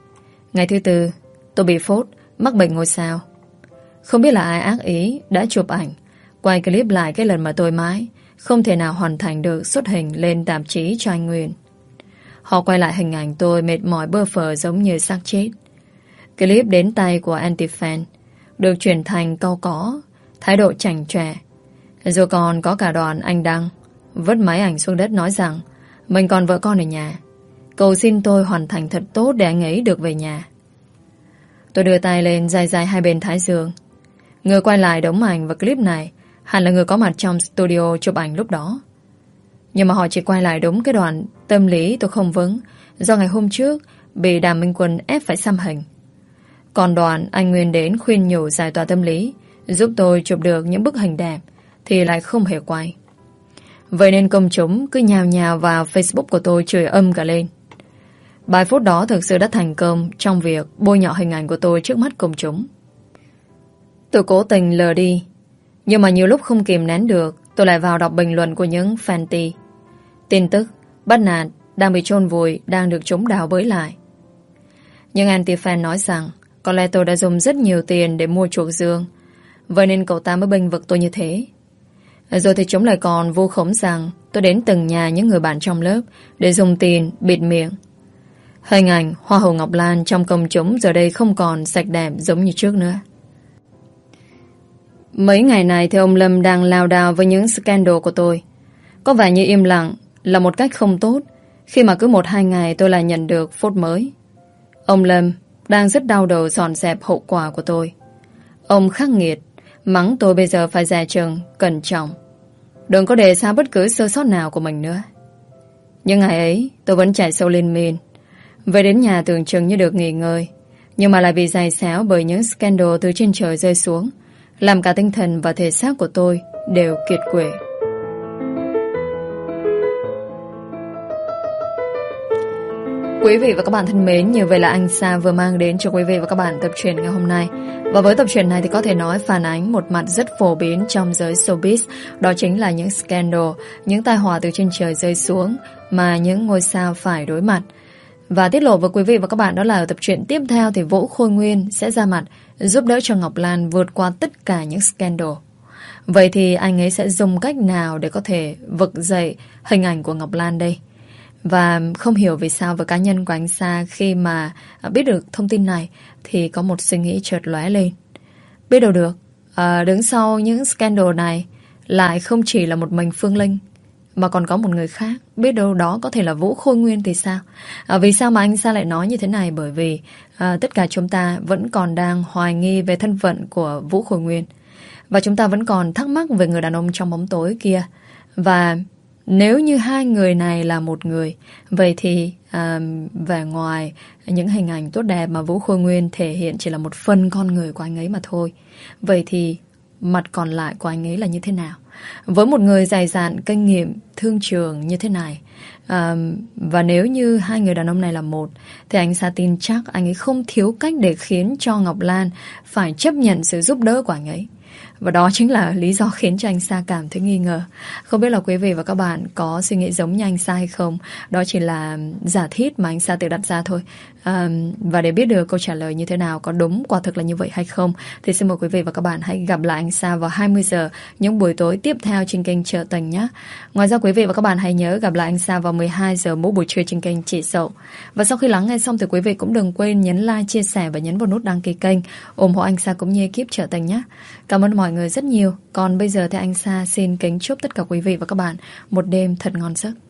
Ngày thứ tư, tôi bị phốt, mắc bệnh ngôi sao. Không biết là ai ác ý đã chụp ảnh, quay clip lại cái lần mà tôi mãi không thể nào hoàn thành được xuất hình lên tạp chí cho anh Nguyên. Họ quay lại hình ảnh tôi mệt mỏi bơ phờ giống như xác chết. Clip đến tay của anti-fan được chuyển thành cau có, thái độ chảnh chọe. Rồi còn có cả đoàn anh Đăng vứt máy ảnh xuống đất nói rằng mình còn vợ con ở nhà, cầu xin tôi hoàn thành thật tốt để anh ấy được về nhà. Tôi đưa tay lên dài dài hai bên thái dương. Người quay lại đống ảnh và clip này hẳn là người có mặt trong studio chụp ảnh lúc đó. Nhưng mà họ chỉ quay lại đúng cái đoạn tâm lý tôi không vững do ngày hôm trước bị Đàm Minh Quân ép phải xăm hình. Còn đoạn anh Nguyên đến khuyên nhủ giải tỏa tâm lý, giúp tôi chụp được những bức hình đẹp thì lại không hề quay. Vậy nên công chúng cứ nhào nhào vào Facebook của tôi chửi âm cả lên. Bài phút đó thực sự đã thành công trong việc bôi nhọ hình ảnh của tôi trước mắt công chúng. Tôi cố tình lờ đi, nhưng mà nhiều lúc không kìm nén được, tôi lại vào đọc bình luận của những fan ti. Tin tức bắt nạt đang bị chôn vùi đang được chúng đào bới lại. Nhưng anti-fan nói rằng có lẽ tôi đã dùng rất nhiều tiền để mua chuộc Dương, vậy nên cậu ta mới bênh vực tôi như thế. Rồi thì chúng lại còn vu khống rằng tôi đến từng nhà những người bạn trong lớp để dùng tiền bịt miệng. Hình ảnh Hoa hậu Ngọc Lan trong công chúng giờ đây không còn sạch đẹp giống như trước nữa. Mấy ngày này thì ông Lâm đang lao đao với những scandal của tôi. Có vẻ như im lặng là một cách không tốt, khi mà cứ một hai ngày tôi lại nhận được phốt mới. Ông Lâm đang rất đau đầu dọn dẹp hậu quả của tôi. Ông khắc nghiệt mắng tôi bây giờ phải dè chừng, cẩn trọng, đừng có để xa bất cứ sơ sót nào của mình nữa. Nhưng ngày ấy tôi vẫn chạy sâu lên men. Về đến nhà tưởng chừng như được nghỉ ngơi, nhưng mà lại bị giày xéo bởi những scandal từ trên trời rơi xuống, làm cả tinh thần và thể xác của tôi đều kiệt quệ. Quý vị và các bạn thân mến, như vậy là anh Sa vừa mang đến cho quý vị và các bạn tập truyện ngày hôm nay. Và với tập truyện này thì có thể nói phản ánh một mặt rất phổ biến trong giới showbiz, đó chính là những scandal, những tai họa từ trên trời rơi xuống mà những ngôi sao phải đối mặt. Và tiết lộ với quý vị và các bạn đó là ở tập truyện tiếp theo thì Vũ Khôi Nguyên sẽ ra mặt giúp đỡ cho Ngọc Lan vượt qua tất cả những scandal. Vậy thì anh ấy sẽ dùng cách nào để có thể vực dậy hình ảnh của Ngọc Lan đây? Và không hiểu vì sao với cá nhân của anh Sa khi mà biết được thông tin này thì có một suy nghĩ chợt lóe lên. Biết đâu được, à, đứng sau những scandal này lại không chỉ là một mình Phương Linh, mà còn có một người khác. Biết đâu đó có thể là Vũ Khôi Nguyên thì sao? À, vì sao mà anh Sa lại nói như thế này? Bởi vì à, tất cả chúng ta vẫn còn đang hoài nghi về thân phận của Vũ Khôi Nguyên. Và chúng ta vẫn còn thắc mắc về người đàn ông trong bóng tối kia. Và nếu như hai người này là một người, vậy thì à, vẻ ngoài những hình ảnh tốt đẹp mà Vũ Khôi Nguyên thể hiện chỉ là một phần con người của anh ấy mà thôi. Vậy thì mặt còn lại của anh ấy là như thế nào? Với một người dày dạn, kinh nghiệm, thương trường như thế này, à, và nếu như hai người đàn ông này là một, thì anh Sa tin chắc anh ấy không thiếu cách để khiến cho Ngọc Lan phải chấp nhận sự giúp đỡ của anh ấy. Và đó chính là lý do khiến cho anh Sa cảm thấy nghi ngờ. Không biết là quý vị và các bạn có suy nghĩ giống như anh Sa hay không? Đó chỉ là giả thiết mà anh Sa tự đặt ra thôi. à, Và để biết được câu trả lời như thế nào, có đúng quả thực là như vậy hay không, thì xin mời quý vị và các bạn hãy gặp lại anh Sa vào hai mươi giờ những buổi tối tiếp theo trên kênh Chợ Tình nhé. Ngoài ra quý vị và các bạn hãy nhớ gặp lại anh Sa vào mười hai giờ mỗi buổi trưa trên kênh Chị Dậu. Và sau khi lắng nghe xong thì quý vị cũng đừng quên nhấn like, chia sẻ và nhấn vào nút đăng ký kênh, ủng hộ anh Sa cũng như ekip Chợ Tình nhé. Cảm ơn mọi người rất nhiều. Còn bây giờ thì anh Sa xin kính chúc tất cả quý vị và các bạn một đêm thật ngon giấc.